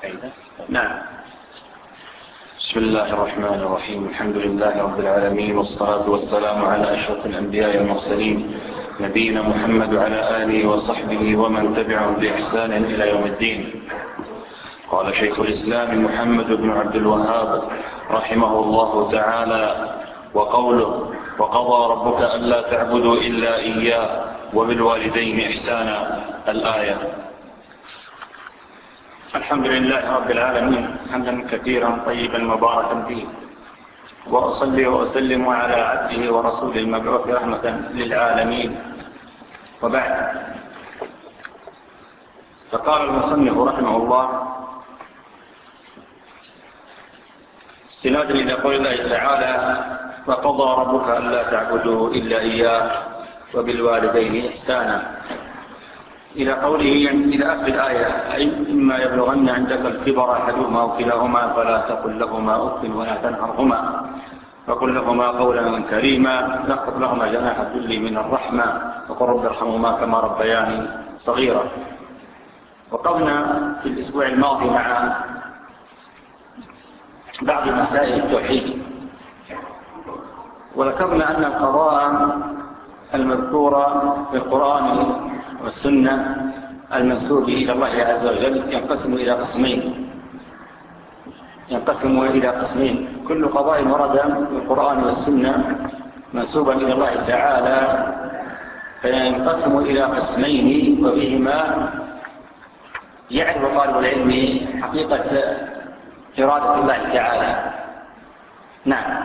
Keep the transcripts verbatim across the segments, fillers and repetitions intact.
نعم. بسم الله الرحمن الرحيم. الحمد لله رب العالمين، والصلاة والسلام على أشرف الأنبياء والمرسلين، نبينا محمد وعلى آله وصحبه ومن تبعهم بإحسان إلى يوم الدين. قال شيخ الإسلام محمد بن عبد الوهاب رحمه الله تعالى: وقوله: وقضى ربك ألا تعبدوا إلا إياه وبالوالدين إحسانا، الآية. الحمد لله رب العالمين حمدا كثيرا طيبا مباركا فيه، وأصلي وأسلم على عبده ورسوله المبعوث رحمة للعالمين، وبعد. فقال المصنف رحمه الله استنادا إلى قول الله تعالى: وقضى ربك ألا تعبدوا إلا إياه وبالوالدين إحسانا، إلى قوله إلى آخر الآية: أي إما يبلغن عندك الكبر أحدهما أو كلاهما فلا تقل لهما أف ولا تنهرهما وقل لهما قولا كريما، واخفض لهما جناح الذل من الرحمة وقل رب ارحمهما كما ربياني صغيرا. وقفنا في الأسبوع الماضي مع بعض مسائل التوحيد، وذكرنا أن القضاء المذكورة في القرآن والسنة المنسوب إلى الله عز وجل ينقسم إلى قسمين ينقسم إلى قسمين كل قضاء ورد في القرآن والسنة منسوبا إلى الله تعالى فينقسم إلى قسمين، وبهما يعرف طالب العلم حقيقة إرادة الله تعالى. نعم.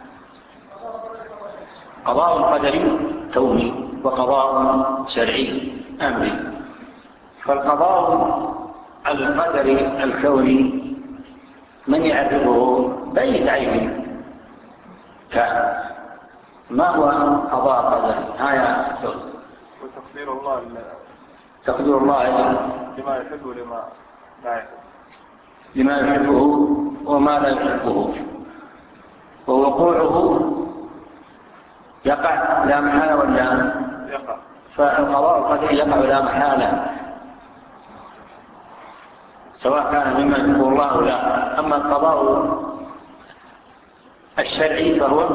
قضاء قدري كوني وقضاء شرعي أمري. فالقضاء القدري الكوني من يعرفه بين عين كان. ما هو قضاء قدري؟ ها يا سعود. وتقدير الله تقدير الله لما يحبه لما لا يحبه لما يحبه وما لا يحبه، ووقوعه يقع لا محالة ولا يقع. فالقضاء القدري يقع لا محالة سواء كان مما يحبه الله أو لا. أما القضاء الشرعي فهو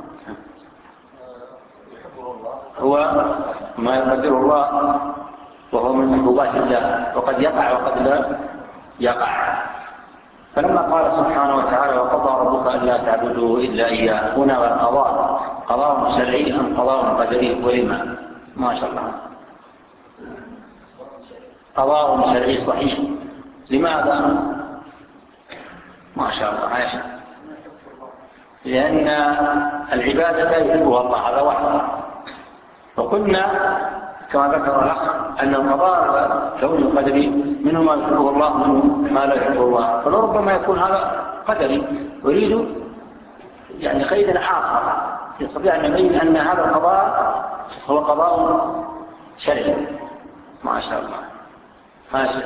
هو ما يقدر الله وهو من محبوبات الله، وقد يقع وقد لا يقع. فلما قال سبحانه وتعالى: وقضى ربك ألا تعبدوا إلا إياه، هنا والقضاء قضاء شرعي أم قضاء قدري؟ ولما؟ ما شاء الله قضاء شرعي صحيح. لماذا؟ ما شاء الله عايش. لأن العبادة يحبها الله، هذا واحد. وقلنا كما ذكر الأخ أن القضاء كون قدري منه ما يحبه الله منه ما لا يحبه الله، فلربما يكون هذا قدري ويريد يعني قيدا آخر يستطيع أن يبين أن هذا القضاء هو قضاء شرعي. ما شاء الله ماشي.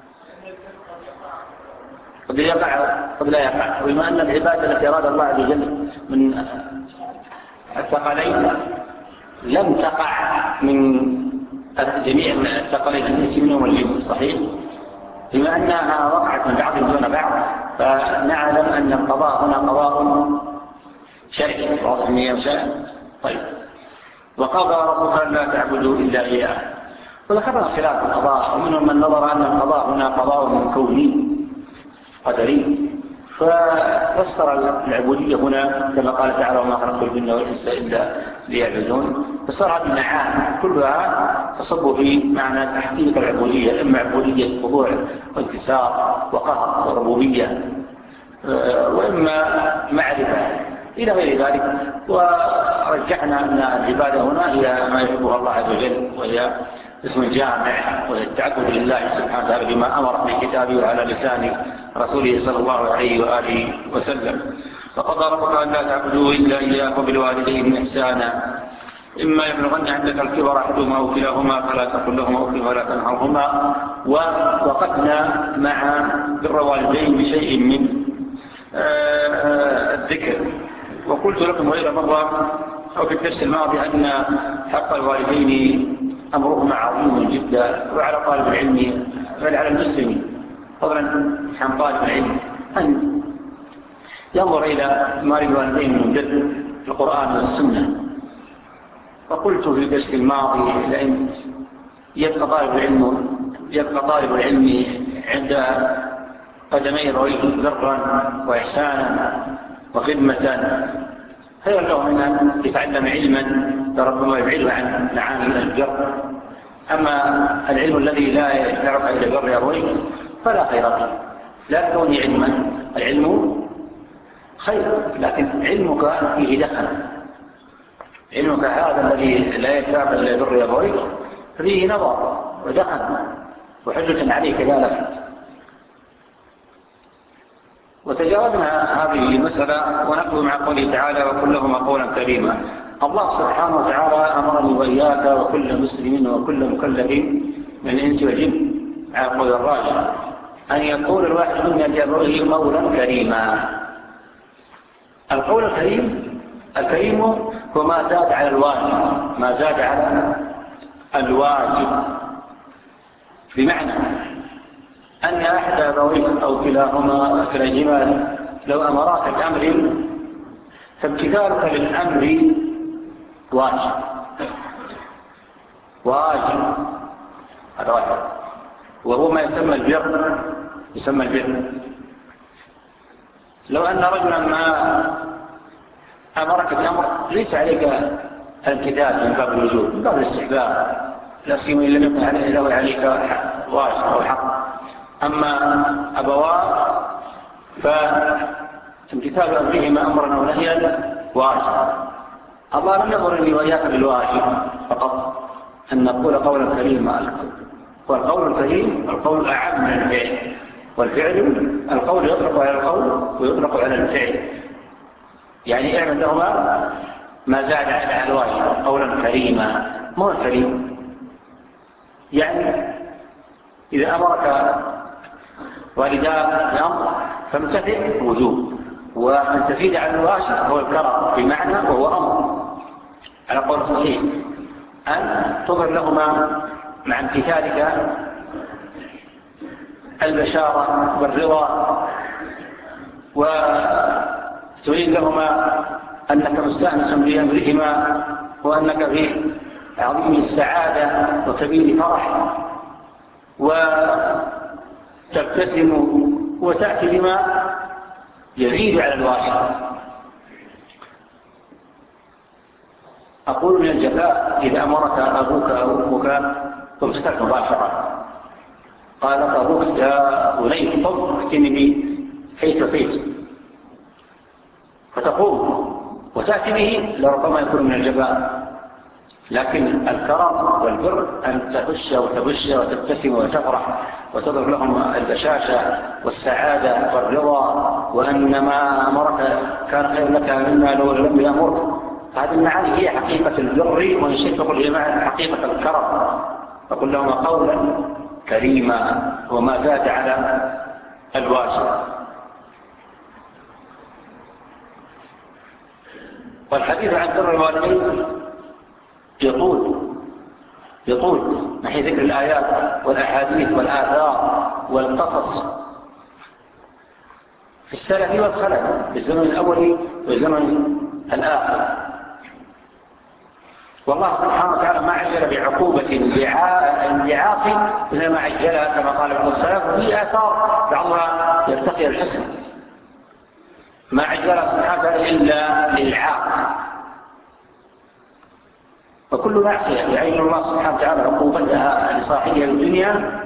قد يقع قد لا يقع. وبما أن العبادة التي أراد الله عز وجل من الثقلين لم تقع من جميع الثقلين الإنس منهم والجن، صحيح؟ بما أنها وقعت من بعض دون بعض فنعلم أن القضاء هنا قضاء شرعي واضح من يمشاء. طيب. وقضى ربك ألا تعبدوا إلا إياه. وذكرنا خلاف القضاء، ومنهم من نظر أن القضاء هنا قضاء كوني قدري، ففسر العبودية هنا كما قال تعالى: وما خلقت الجن والإنس إلا ليعبدون. فصار بالنعام كلها تصب في معنى تحقيق العبودية، إما عبودية خضوع وانكسار وقهر وربوبية، وإما معرفة إلى غير ذلك. ورجحنا أن العبادة هنا هي ما يحبها الله عز وجل، وهي اسم جامع، وهي التعبد لله سبحانه وتعالى بما أمر في كتابه وعلى لسان رسوله صلى الله عليه وآله وسلم. فقضى ربك ألا تعبدوا إلا إياه وبالوالدين إحسانا، إما يبلغن عندك الكبر أحدهما أو كلاهما فلا تقل لهما أف ولا تنهرهما. ووقفنا مع بر الوالدين بشيء من الذكر، وقلت لكم غير مرة أو في الدرس الماضي أن حق الوالدين أمرهما عظيم جدا، وعلى طالب العلم بل على المسلم فضلا عن طالب العلم أن ينظر إلى ما الوالدين من بر القرآن والسنة. وقلت في الدرس الماضي لأن يبقى طالب العلم يبقى طالب العلم عند قدمي رويه برا وإحسانا وخدمة خير له من أن يتعلم علما فربما يبعده عن معاني البر. أما العلم الذي لا يعرف إلى البر يرويه فلا خير فيه، لا تكوني علما، العلم خير لكن علمك فيه دخل. علمك هذا الذي لا يعرف إلى البر يرويه فيه نظر ودخل وحجة عليه كذلك. وتجاوزنا هذه المسألة ونقول مع قوله تعالى وقل لهما قولا كريما. الله سبحانه وتعالى أمرني وإياك وكل مسلم وكل مكلف من الإنس والجن على قول الراجع أن يقول الواحد منا لأبويه قولا كريما. القول الكريم الكريم هو ما زاد على الواجب، ما زاد على الواجب، بمعنى أن أحد أبويك أو كلاهما كلاهما لو أمراك بأمر فامتثالك للأمر واجب واجب هذا واجب، وهو ما يسمى البر يسمى البر. لو أن رجلا ما أمرك بأمر ليس عليك الامتثال من باب الوجوب، من باب الاستحباب، لا سيما إن لم يكن عليه له عليك واجب أو حق. أما أبواه فامتثال أمرهما أمرا أو نهيا واجب. الله لم يأمرني وإياك بالواجب فقط أن نقول قولا كريما. والقول الكريم القول أعم من الفعل، والفعل القول يطلق على القول ويطلق على الفعل، يعني اعمل لهما ما زاد على الواجب قولا كريما. ما هو الكريم؟ يعني إذا أمرك والداك بأمر فامتثل وجوب، وأن تزيد على الواجب هو الكرم بمعنى وهو أمر على قول الصحيح، أن تظهر لهما مع امتثالك البشارة والرضا، وتبين لهما أنك مستأنس بأمرهما وأنك في عظيم السعادة وكبير فرح، وتبتسم وتأتي بما يزيد على الواجب. أقول من الجفاء إذا أمرك أبوك أو أمك فامسك مباشرة، قال أبوك يا بني قم ائتني بي حيث وحيث، فتقوم وتأتي به لربما يكون من الجفاء. لكن الكرم والبر أن تخش وتبش وتبتسم وتفرح وتظهر لهم البشاشة والسعادة والرضا، وأن ما أمرك كان خير لك مما لو لم يأمرك. هذه المعاني هي حقيقة البر، ونشير تقول هي معنى حقيقة الكرم. فقل لهم قولا كريما وما زاد على الواجب. والحديث عن بر الوالدين يطول يطول نحي ذكر الآيات والأحاديث والآثار والقصص في السلف والخلف، في الزمن الأول والزمن الآخر. والله سبحانه وتعالى ما عجل بعقوبة لعاصي مثل ما عجلها كما قال بعض السلف، وفي آثار بعضها يرتقي الحسن. ما عجل سبحانه وتعالى إلا للعاق، وكل معصية يعين الله سبحانه وتعالى عقوبتها لصاحبها الدنيا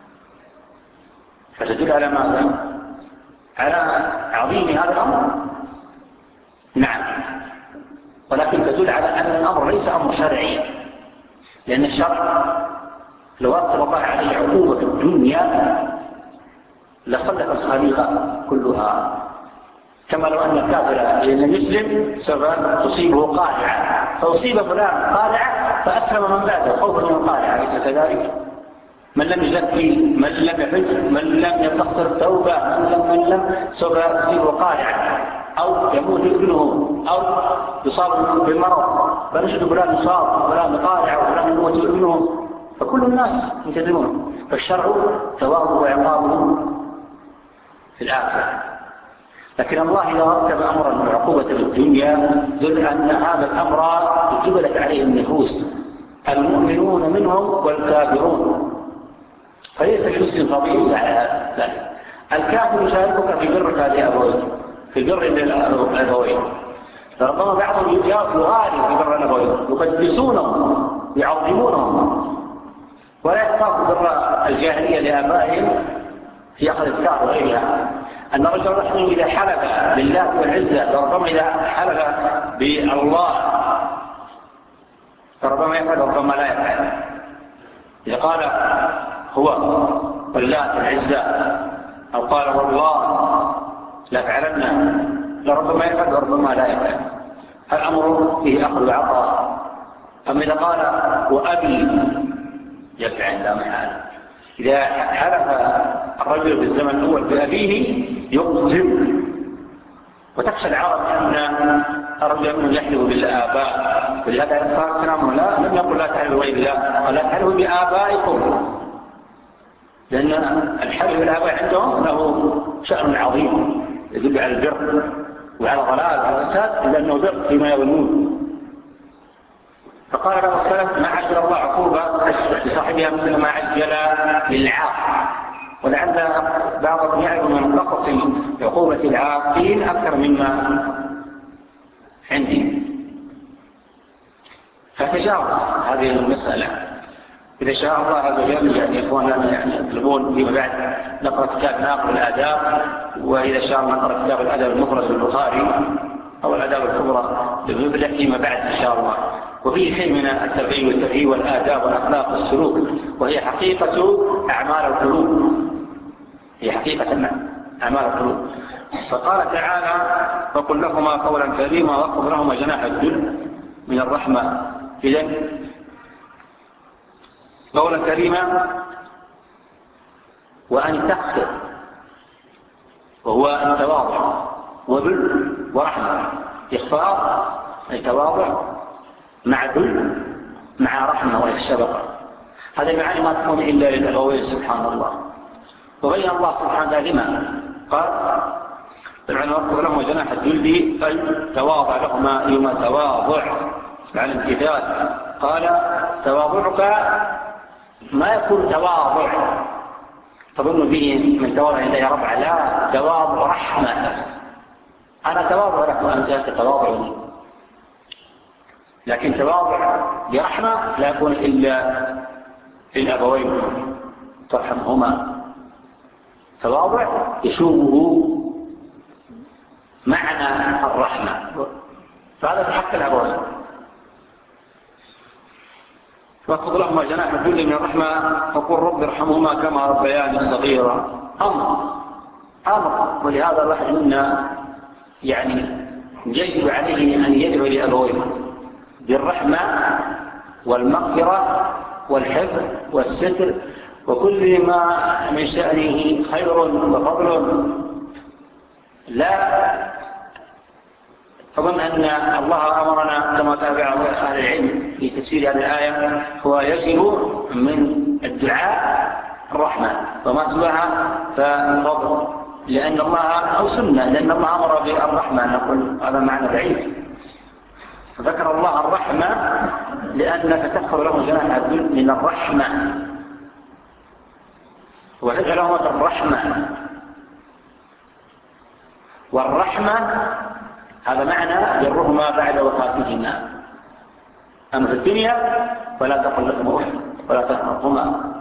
فتدل على ماذا؟ على عظيم هذا الأمر. نعم، ولكن تدل على أن الأمر ليس أمر شرعي، لأن الشرع لو أطلق الله عليه عقوبة في الدنيا لصلت الخليقة كلها، كما لو أن الكافر لأن يسلم سوف تصيبه قارعة، فأصيب فلان قارعة فأسلم من بعده خوفا من القارعة، ليس كذلك؟ من لم يزكي، من لم يحج، من لم يقصر التوبة، من لم من لم سوف تصيبه قارعة، أو يموت ابنه، أو يصاب بالمرض فنجد فلان يصاب وفلان قارعة وفلان يموت ابنه، فكل الناس ينتظرون. فالشرع ثوابه وعقابه في الآخرة. لكن الله إذا رتب أمرا بعقوبة في الدنيا دل أن هذا الأمر جبلت عليه النفوس المؤمنون منهم والكافرون، فليس لمسلم فضيل على ذلك. الكافر يشاركك في برك لأبويك، في بر الأبوين، فربما بعضهم يغالي في بر الأبوين، يقدسونهم يعظمونهم ولا يخاف بر الجاهلية لآبائهم في أخذ الثار وغيرها. أن رجل رحمه إذا حلف لله والعزة فربما إذا حلف بالله فربما يفعل وربما لا يفعل. إذا قال هو والله العزة أو قال والله لا فعلنا لربما يفعل وربما لا يفعل. الأمر فيه أخذ وعطاء. أما إذا قال وأبي يفعل لا محال. إذا حلف الرجل في الزمن الأول بأبيه يقتل، وتخشى العرب أن الرجل منهم يحلف بالآباء، ولهذا عليه الصلاة والسلام لا لم يقل لا تحلفوا بغير الله، قال لا تحلفوا بآبائكم، لأن الحلف بالآباء عندهم له شأن عظيم يدل على البر وعلى ضلال وعلى فساد، لأنه بر فيما يظنون. فقال له السلف ما عجل الله عقوبة لصاحبها مثل ما عجل للعاق، ولعل بعضهم يعلم من قصص عقوبة العاقين أكثر مما عندي، فتجاوز هذه المسألة. إذا شاء الله عز وجل يعني إخواننا يعني يطلبون فيما بعد نقرأ كتاب ناقل الآداب، وإذا شاء الله نقرأ كتاب الأدب المفرد للبخاري أو الآداب الكبرى للمبلغ فيما بعد إن شاء الله. وفيه شيء من التربية والترهيب والآداب والأخلاق والسلوك، وهي حقيقة أعمال القلوب، هي حقيقة أعمال القلوب. فقال تعالى فقل لهما قولا كريما واخفض لهما جناح الذل من الرحمة. إذن قولا كريما وأن تخفض وهو التواضع، وذل ورحمة. إخفاض أي تواضع مع ذل مع رحمة والشفقة. هذه المعاني ما تكون إلا للأبوين سبحان الله. وبين الله سبحانه وتعالى لما قال فالعنى واخفض لهما جناح الذل أي تواضع لهما يوم تواضع على الامتثال. قال تواضعك ما يكون تواضع تظن به من تواضع إليه ربع، لا، تواضع رحمة. أنا تواضع لك وأنت تتواضع لي، لكن تواضع برحمة لا يكون إلا في الأبوين ترحمهما. تواضع يشوبه معنى الرحمة، فهذا في حق الأبوين. واخفض لهما جناح الذل من الرحمة وقل رب ارحمهما كما ربياني صغيرا. أمر أمر ولهذا الواحد منا يعني يجب عليه أن يدعو لأبويه بالرحمة والمغفرة والحفظ والستر وكل ما من شأنه خير وفضل. لا أظن أن الله أمرنا كما تابع أهل العلم في تفسير هذه الآية هو يجب من الدعاء الرحمة وما سواها فالفضل، لأن الله أو سنة، لأن الله أمر بالرحمة نقول هذا معنى بعيد. فذكر الله الرحمة لأنك تغفر له جناح الذل من الرحمة وتدعو لهم بالرحمة. والرحمة هذا معنى برهما بعد وفاتهما. أما في الدنيا فلا تقل لهم أف ولا تنهرهما،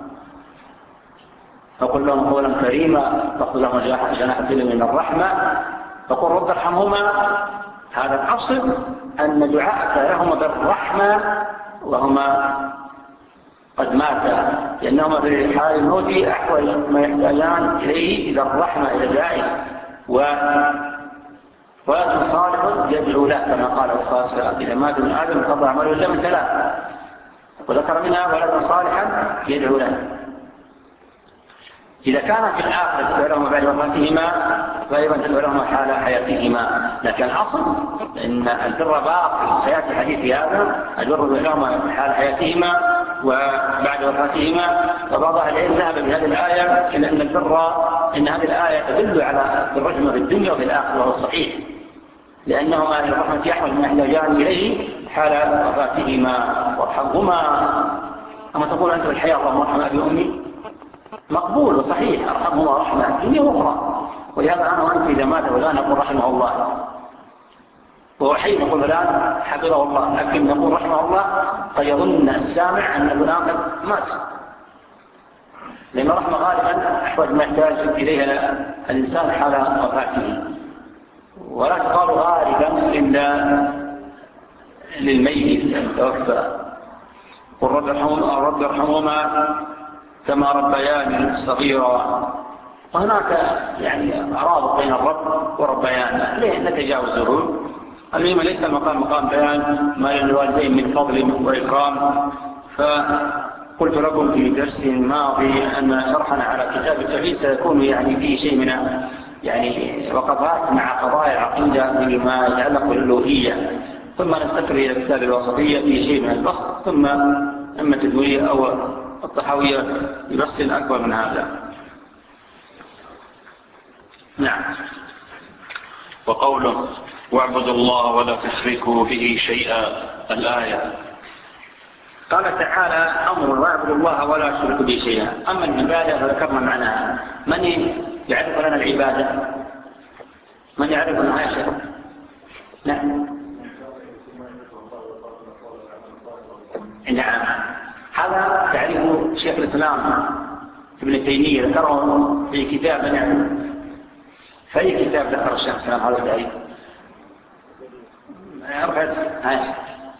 فقل لهم قولا كريما واخفض لهم جناح الذل من الرحمة فقل رب ارحمهما. هذا الأصل أن دعاءك لهما بالرحمة وهما قد ماتا، لأنهما في حال الموت أحوج ما يحتاجان إليه إلى الرحمة إلى ذلك. و ولد صالح يدعو له كما قال الصلاة والسلام إذا مات من آدم قضى عمله إلا من ثلاث، وذكر منها ولد صالحا يدعو له. إذا كان في الآخرة تدعو لهما بعد وفاتهما فأيضا تدعو لهما حال حياتهما، لكن الأصل إن البر باقي سيأتي حديث هذا البر لهما حال حياتهما وبعد وفاتهما. وبعض أهل العلم ذهب بهذه الآية إلى أن البر إن هذه الآية تدل على الرحمة في الدنيا وفي الآخرة، وهو الصحيح، لأنهما الرحمة أحمد ما يحتاجان إليه حال وفاتهما وارحمهما. أما تقول أنت بالحياة اللهم ارحم أبي وأمي، مقبول وصحيح، ارحمهما رحمة الدنيا وأخرى. ولهذا أنا وأنت إذا مات ولا نقول رحمه الله، وهو حي نقول الآن حفظه الله، لكن نقول رحمه الله قد يظن السامع أن الغلام قد مات، لأن الرحمة غالبا أحوج ما يحتاج إليها الإنسان حال وفاته، ولا تقال غالبا إلا للميت المتوفى. قل رب ارحمهما رب ارحمهما كما ربياني صغيرا. وهناك يعني أرابط بين الرب وربيان ليه نتجاوزه. المهم ليس المقام مقام بيان ما للوالدين من فضل وإكرام. فقلت لكم في درس ماضي أن شرحنا على كتاب التوحيد سيكون يعني فيه شيء من يعني وقفات مع قضايا العقيدة فيما يتعلق بالألوهية، ثم ننتقل إلى كتاب الوسطية في شيء من البسط، ثم إما التدوية أو الطحاوية ببسط أكبر من هذا. نعم. وقوله واعبدوا الله ولا تشركوا به شيئا، الآية. قال تعالى أمر واعبدوا الله ولا تشركوا به شيئا. أما العبادة فذكرنا معناها. من يعرف لنا العبادة؟ من يعرف لنا شيء؟ نعم. نعم، هذا تعريف شيخ الإسلام ابن تيمية ذكره في كتاب. نعم، فأي كتاب ذكر الشيخ الإسلام هذا التعريف؟ رفعت هاشم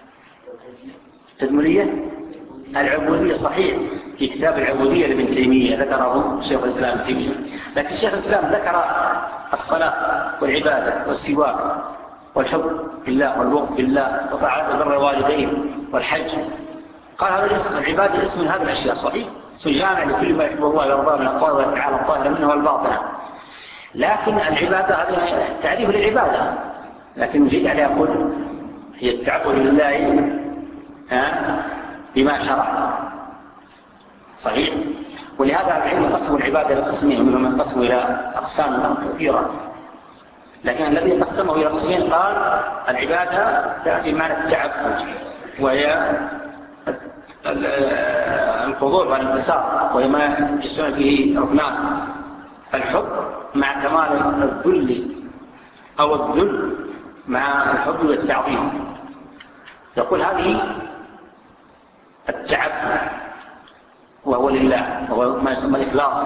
تدمرية العبودية، صحيح، في كتاب العبودية لابن تيمية ذكره شيخ الإسلام ابن تيمية. لكن شيخ الإسلام ذكر الصلاة والعبادة والسواك والحب بالله والوقت بالله وطاعة بر الوالدين والحج. قال هذا الاسم العبادة اسم من هذه الأشياء، صحيح، اسم جامع لكل ما يحب الله ويرضاه من الأقوال والأفعال الظاهرة منه والباطنة. لكن العبادة هذا تعريف للعبادة، لكن نزيد عليه يقول هي التعبد لله بما شرع، صحيح. ولهذا العلم قسموا العبادة لقسمين، ومنهم من قسموا إلى أقسام كثيرة، لكن الذي قسمه إلى قسمين قال العبادة تأتي معنى التعبد، وهي الخضوع والانتصار، وهي ما يجتمع فيه ركنان: الحب مع كمال الذل، أو الذل مع الحب والتعظيم. يقول هذه التعبد وهو لله، وهو ما يسمى الإخلاص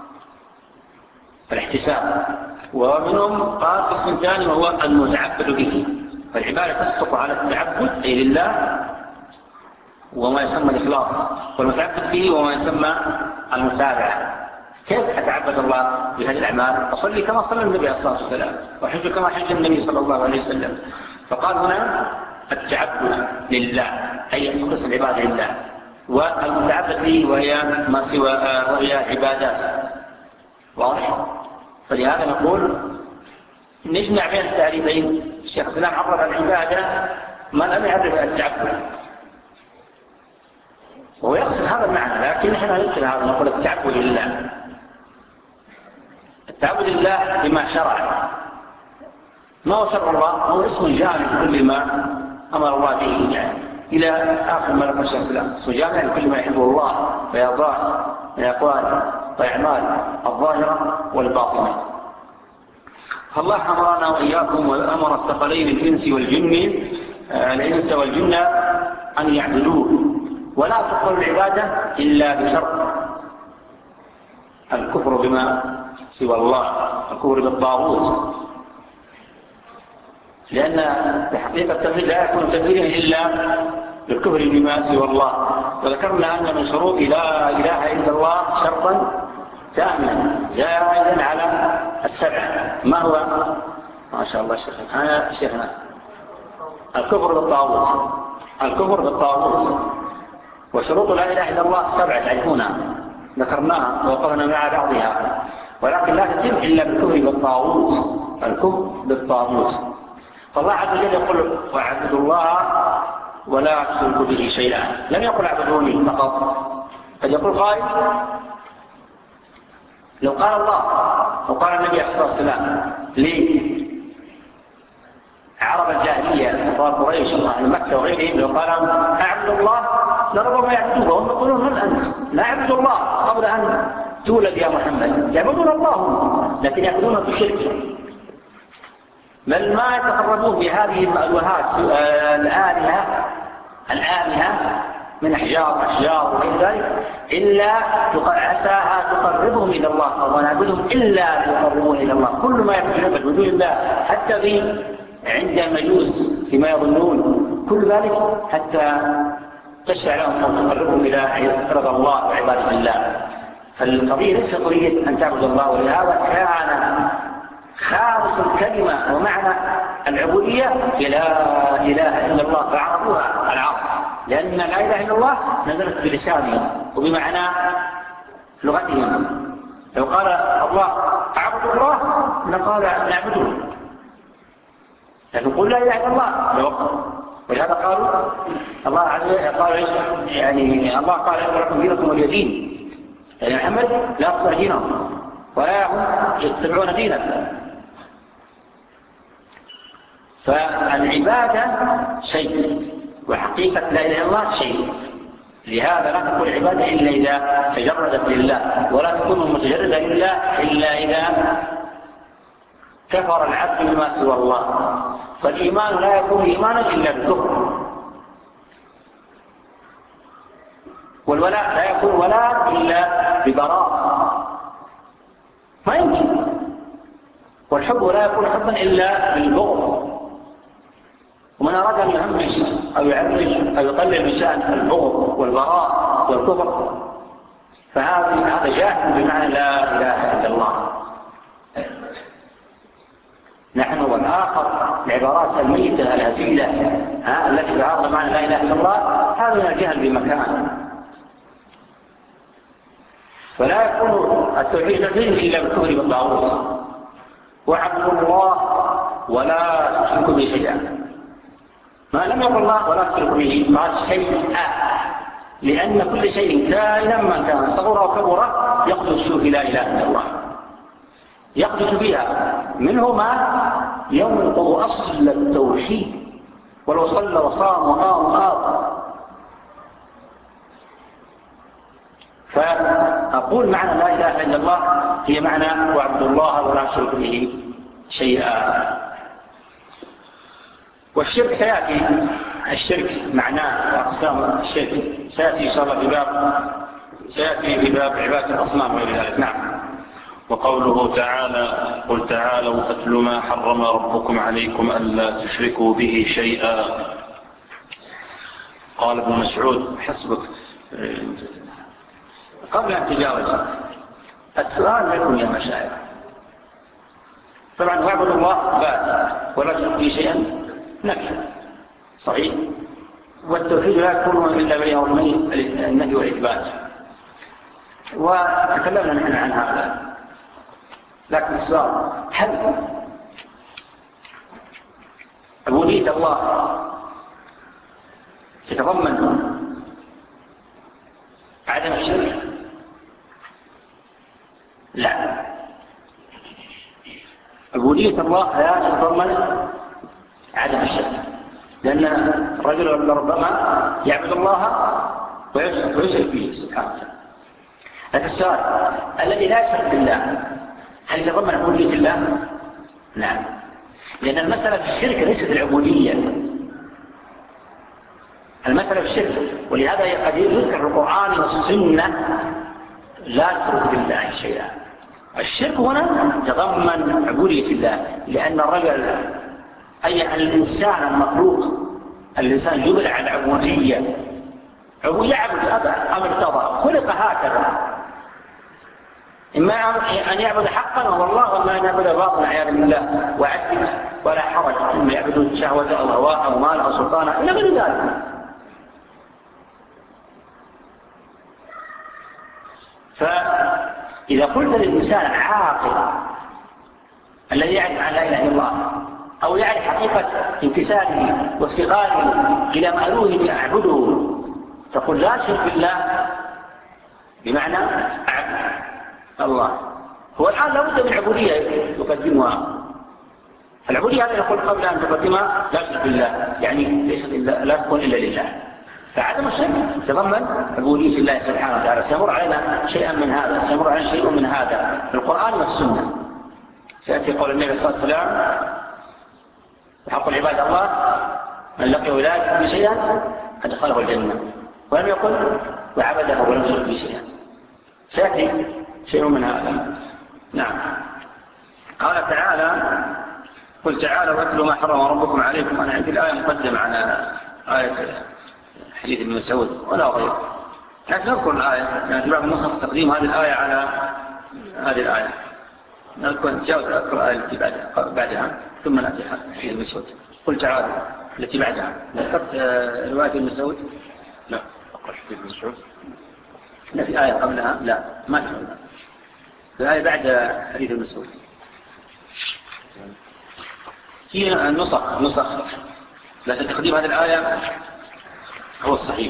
والاحتساب. ومنهم قال قسم ثاني وهو المتعبد به، فالعبادة تسقط على التعبد أي لله وما يسمى الإخلاص، والمتعبد به وما يسمى المتابعة. كيف أتعبد الله بهذه الأعمال؟ أصلي كما صلى النبي عليه الصلاة والسلام، وحج كما حج النبي صلى الله عليه وسلم. فقال هنا التعبد لله أي تخص العبادة لله، والمتعبد به وهي ما سوى وهي عبادات، واضح. فلهذا نقول نجمع بين التعريفين. الشيخ الإسلام عرف العبادة ما لم يعرف التعبد، وهو يقصد هذا المعنى، لكن نحن ندخل هذا نقول التعبد لله. التعبد لله بما شرع. ما هو شرع الله؟ هو اسم جامع لكل ما أمر الله به، يعني إلى آخر ما ذكر الشيخ الإسلام، اسم جامع لكل ما يحبه الله ويرضاه من أقوال وأعمال الظاهرة والباطنة. فالله أمرنا وإياكم وأمر الثقلين الإنس والجن الإنس والجن أن يعبدوه، ولا تقبل العبادة إلا بشرط الكفر بما سوى الله، الكفر بالطاغوت، لأن تحقيق التوحيد لا يكون تكفيرا إلا بالكفر بما سوى الله. وذكرنا أن من شروط لا إله إلا الله شرطا تامنا زائدا على السبع. ما هو؟ ما شاء الله شيخنا أنا شيخنا الكفر بالطاغوت، الكفر بالطاغوت. وشروط لا إله إلا الله سبعة تعرفونها، ذكرناها ووقفنا مع بعضها، ولكن لا تتم إلا بالكفر بالطاغوت، الكفر بالطاغوت. فالله عز وجل يقول واعبدوا الله ولا تشركوا به شيئا، لم يقل اعبدوني فقط. قد يقول قائل لو قال الله وقال النبي عليه الصلاة والسلام ليه عرب الجاهلية كفار قريش أهل مكة وغيرهم لو قال أعبد الله لربما يعبدوه وهم يقولون من أنت لا أعبد الله قبل أن تولد يا محمد يعبدون الله لكن يعبدون بشرك بل ما يتقربون بهذه المألوهات الآلهة الآلهة من أحجار أشجار وغير ذلك إلا عساها تقربهم إلى الله أو نعبدهم إلا ليقربون إلى الله كل ما يعبدون بدون الله حتى في عند المجوس فيما يظنون كل ذلك حتى تشفع لهم أو تقربهم إلى رضا الله وعبادة الله. فالقضية ليس قضية أن تعبد الله ولهذا كان خالص الكلمة ومعنى العبودية لا إله إلا الله فعرفوها العرب لأن لا إله إلا الله نزلت بلسانهم وبمعنى لغتهم. لو قال الله أعبد الله لقال نعبده لكن قل لا إله إلا الله ولهذا قالوا الله عز وجل قال يعني الله قال لكم دينكم ولي دين يعني محمد لا يقبل دينهم ولا هم يتبعون دينك. فالعبادة شيء وحقيقة لا إله إلا الله شيء لهذا لا تكون العبادة إلا إذا تجردت لله ولا تكون متجردة إلا إلا إذا كفر العبد بما سوى الله. فالإيمان لا يكون إيمانا إلا بالكفر والولاء لا يكون ولاء إلا ببراء ما يمكن والحب لا يكون حبا إلا بالبغض. ومن أراد أن يهمش أو يعرج أو يقلل من شأن البغض والبراء والكفر فهذا هذا جاهل بمعنى لا إله إلا الله. نحن والآخر العبارات الميتة الهزيلة التي تعارض معنى لا إله إلا الله هذا من الجهل بمكان. فلا يكون التوحيد إلا بالكفر بالطاغوت واعبدوا الله ولا تشركوا به شيئا. ما لم يقل الله ولا تشركوا به قال شيئا لأن كل شيء كائنا من كان صغر وكبر يقدس في لا إله إلا الله يقدس فيها منه ما ينقض أصل التوحيد ولو صلى وصام وقام وآب. فأقول معنى لا إله إلا الله هي معنى واعبد الله ولا تشرك به شيئا. والشرك سيأتي الشرك معناه وأقسام الشرك سيأتي إن شاء الله في باب سيأتي في باب عبادة الأصنام وغير ذلك. نعم. وقوله تعالى قل تعالوا أتل ما حرم ربكم عليكم ألا تشركوا به شيئا. قال ابن مسعود حسبك قبل أن تجاوز السؤال لكم يا مشايخ. طبعا واعبدوا الله بات ولا تشركوا به شيئا نفي صحيح والتوحيد لا يكون إلا بين النفي والإثبات وتكلمنا نحن عن هذا. لكن السؤال هل عبودية الله تتضمن عدم الشرك؟ لا. عبودية الله لا تتضمن عدم الشرك لأن الرجل ربما يعبد الله ويشرك به سبحانه وتعالى. لكن السؤال الذي لا يشرك بالله هل يتضمن عبودية الله؟ نعم. لأن المسألة في الشرك ليست العبودية المسألة في الشرك ولهذا قد يذكر القرآن والسنة لا يشرك بالله شيئا. الشرك هنا تضمن عبودية الله لأن الرجل أي الإنسان المخلوق الإنسان جبل على العبودية عبودية عبد أبا أم ارتضى خلق هكذا إما أن يعبد حقا والله وما أن يعبد باطلا عياذا بالله وعدل ولا حرج إما يعبدون شهوة أو هواء أو مال أو سلطانا إلا غير ذلك. فإذا قلت للإنسان عاقل الذي يعرف عن لا إله إلا الله أو يعرف حقيقة امتثاله وافتقاره إلى مألوه يعبده تقول لا شرك بالله بمعنى أعبد الله هو الآن لابد من عبودية يقدمها. العبودية هذا يقول قبل أن تقدمها لا شرك بالله، يعني ليست إلا لا تكون إلا لله. فعدم الشرك تضمن عبودية الله سبحانه وتعالى. سيمر علينا شيئا من هذا، سيمر علينا شيء من هذا في القرآن والسنة. سيأتي قول النبي صلى الله عليه وسلم: وحق العباد الله من لقي ولاية بشيئا أدخله الجنة، ولم يقل وعبده ولم يشرك بشيئا. سيأتي شيء من هذا. نعم. قال تعالى: قل تعالوا واتلوا ما حرم ربكم عليكم. أنا عندي الآية مقدمة على آية حديث ابن مسعود ولا غير، لكن نذكر الآية، يعني في بعض النسخ تقديم هذه الآية على هذه الآية. نذكر نتجاوز أذكر الآية التي بعدها, بعدها ثم نأتي حديث ابن مسعود. قل تعالوا التي بعدها. ذكرت رواية ابن مسعود؟ لا أقرأ حديث ابن مسعود. لا في آية قبلها؟ لا ما في. في آية بعد حديث ابن مسعود. في النسخ نسخ لكن تقديم هذه الآية هو الصحيح.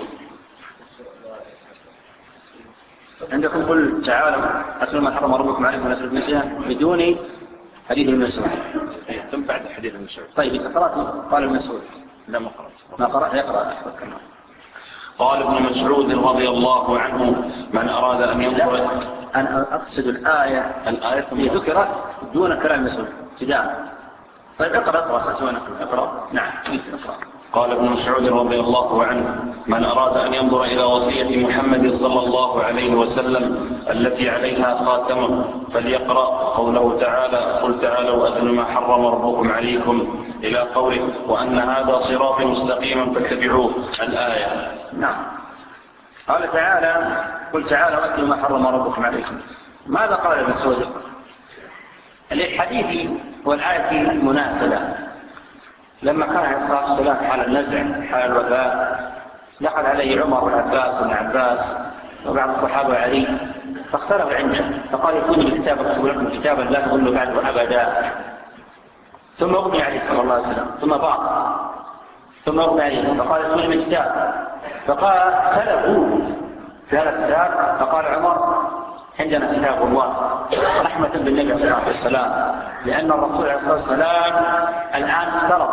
عندكم قل تعالوا أتلوا ما حرم ربكم عليكم ولا تشركوا به بدون حديث ابن مسعود. ثم بعد حديث ابن مسعود. طيب إذا قرأت قال ابن مسعود. لا ما قرأت. ما قرأت يقرأ. قال ابن مسعود رضي الله عنه: من أراد أن ينظر. أنا أقصد الآية الآية هي ذكرت دون كلام مسعود ابتداء. طيب اقرأ اقرأ ستوانا اقرأ. نعم اقرأ. قال ابن مسعود رضي الله عنه: من أراد أن ينظر إلى وصية محمد صلى الله عليه وسلم التي عليها خاتمه فليقرأ قوله تعالى: قل تعالوا أتلوا ما حرم ربكم عليكم إلى قوله: وأن هذا صراطي مستقيما فاتبعوه. الآية. نعم. قال تعالى: قل تعالوا أتلوا ما حرم ربكم عليكم. ماذا قال ابن مسعود؟ الحديث والآية مناسبة. لما كان عليه الصلاة والسلام حال النزع حال الوفاة دخل عليه عمر والعباس وابن عباس وبعض الصحابة علي فاختلفوا عنده فقال: يكون بكتاب اكتب لكم كتابا لا تضلوا بعده أبدا. ثم أغني عليه صلى الله عليه وسلم ثم باق ثم أغني عليه فقال: يكون بكتاب. فقال اختلفوا في هذا الكتاب فقال عمر: عندنا كتاب الله، رحمة بالنبي صلى الله عليه وسلم، لأن الرسول عليه الصلاة والسلام الآن افترض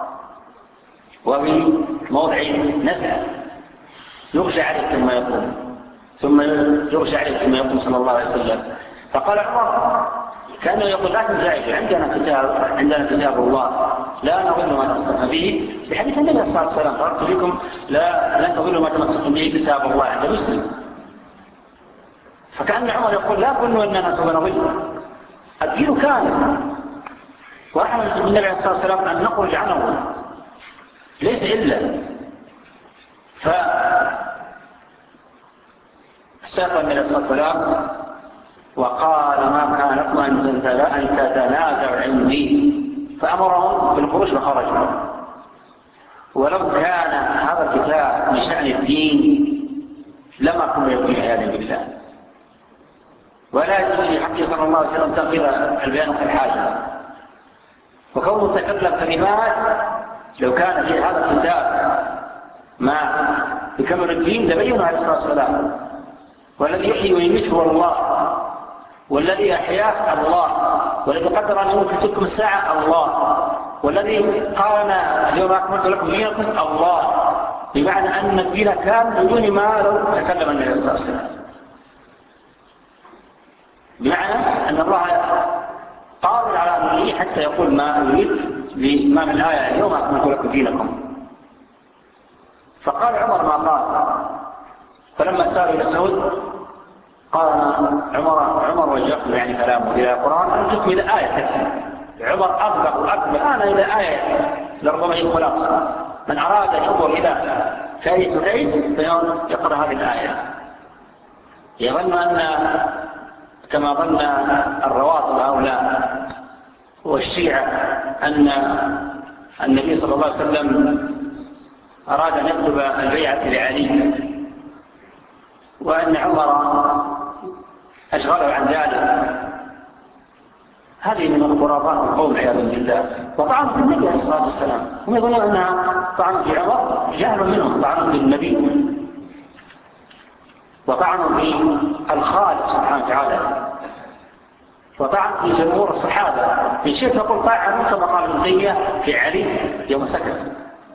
وفي موضع نزع يغشى عليه ثم يقوم ثم يغشى عليه ثم يقوم صلى الله عليه وسلم. فقال عمر كأنه يقول: لا تنزعجوا، عندنا كتاب عندنا كتاب الله لا نظن ما تمسكنا به، بحديث النبي صلى الله عليه وسلم: قلت لكم لا لن تظنوا ما تمسكم به كتاب الله عند مسلم. فكأن عمر يقول: لا تظنوا أننا سوف نضل، الدين كامل، ورحمة النبي عليه الصلاة والسلام أن نخرج عنه ليس إلا. فساق النبي عليه الصلاة والسلام وقال: ما كان لكم أن تتنازعوا عندي، فأمرهم بالخروج فخرجوا. ولو كان هذا الكتاب من شأن الدين لما كنا يبكي عياذا بالله، ولا يجوز لحقه صلى الله عليه وسلم تنقيض البيان كالحاجة. وكونه تكلم كلمات لو كان في هذا الكتاب ما يكمل الدين لبينه عليه الصلاة والسلام. والذي يحيي ويميت هو الله، والذي أحياه الله، والذي قدر أن يموت في تلكم الساعة الله، والذي قال اليوم أكملت لكم دينكم الله. بمعنى أن الدين كان بدون ما لو تكلم النبي صلى الله عليه وسلم، بمعنى أن الله قادر على أمره حتى يقول ما يريد بإتمام الآية: اليوم أكملت لكم دينكم. فقال عمر ما قال. فلما سأل إلى سعود قال عمر عمر وجهه يعني كلامه إلى القرآن أن تكمل آية كثيرة. عمر أطلق وأكمل أنا إلى آية لربما هي خلاصة. من أراد أن ينظر إلى فائدة العيس فيقرأ هذه الآية. يظن أن كما ظن الروافض هؤلاء والشيعة أن النبي صلى الله عليه وسلم أراد أن يكتب البيعة لعلي، وأن عمر أشغله عن ذلك. هذه من خرافات القوم عياذا بالله، وطعنوا في النبي عليه الصلاة والسلام. هم يقولون أنها طعنوا في عمر جهل منهم، طعنوا في النبي وطعنوا في الخالق سبحانه وتعالى. وطعن في جمهور الصحابة. إن شئت تقول طعنوا كما قال ابن تيمية في علي يوم سكت.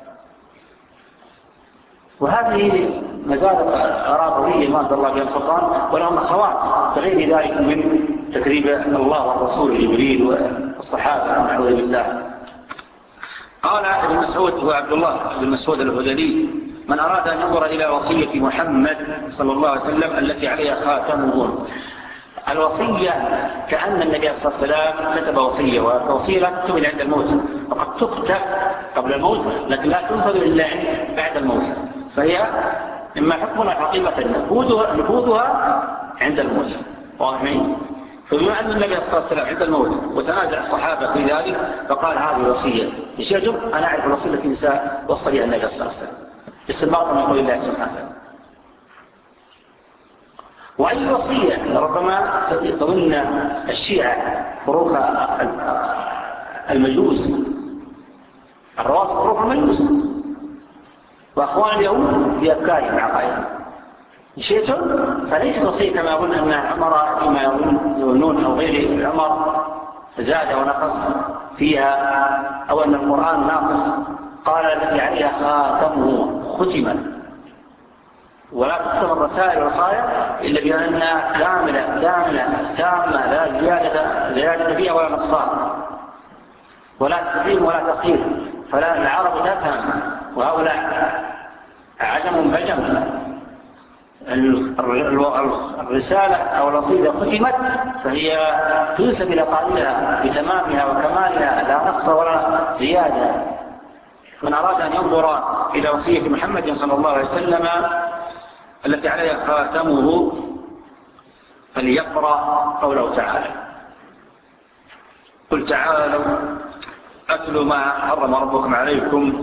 وهذه مزالق رافضية ما أنزل الله بها سلطان، ولهم أخوات بغير ذلك من تكذيب الله والرسول جبريل والصحابة نعوذ بالله. قال ابن مسعود وعبد الله بن مسعود الهذلي: من أراد أن ينظر إلى وصية محمد صلى الله عليه وسلم التي عليها خاتمه. الوصية كأن النبي صلى الله عليه وسلم كتب وصية، والوصية لا تكتب إلا عند الموت، وقد تكتب قبل الموت لكن لا تنفذ إلا بعد الموت، فهي إما حكمنا حقيقة نفوذها عند الموت. واضحين؟ فبما أن النبي صلى الله عليه وسلم عند الموت وتنازع الصحابة في ذلك فقال هذه وصية. يجب أن أعرف الوصية التي سوصى بها النبي صلى الله عليه وسلم استنباطا من قول الله سبحانه. وأي وصية ربما تظن الشيعة فروق المجوس، الروافض فروق المجوس، وأخوان اليهود بأفكارهم عقائدهم. شيئتم فليست وصية كما يقول أن عمر كما يقولون أو غير عمر زاد ونقص فيها، أو أن القرآن ناقص. قال التي عليها خاتمه ختمت، ولا تختم الرسائل والوصايا إلا بأنها كاملة كاملة تامة لا زيادة زيادة فيها ولا نقصان، ولا تقديم ولا تأخير. فلا العرب تفهم وهؤلاء عجم بجم. الرسالة أو الوصية ختمت فهي تنسب إلى قائلها بتمامها وكمالها لا نقص ولا زيادة. من أراد أن ينظر إلى وصية محمد صلى الله عليه وسلم التي عليها خاتمه فليقرأ قوله تعالى: قل تعالوا أتلوا ما حرم ربكم عليكم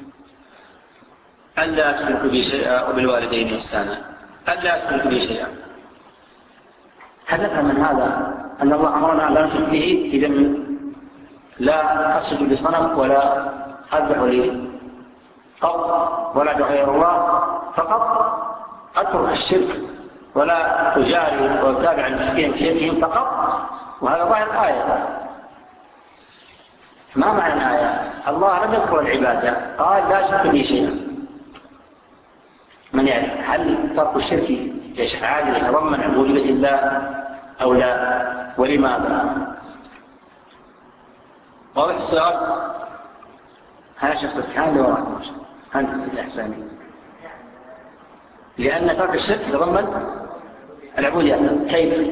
ألا تشركوا بي شيئا وبالوالدين إحسانا. ألا تشركوا بي شيئا، هل نفهم من هذا أن الله أمرنا أن لا نشرك به؟ إذن لا أسجد لصنم ولا أذبح لي قبر ولا غير الله، فقط أترك الشرك ولا أجاري وأتابع المشركين بشركهم فقط. وهذا ظاهر الآية. ما معنى الآية؟ الله لم يذكر العبادة، قال لا تشرك به شيئا. من يعرف هل ترك الشرك يشعر يتضمن عبودية الله أو لا، ولماذا؟ واضح السؤال؟ أنا شفتك كان لوراك أنت الإحساني، لأن ترك الشرك يتضمن العبودية. كيف؟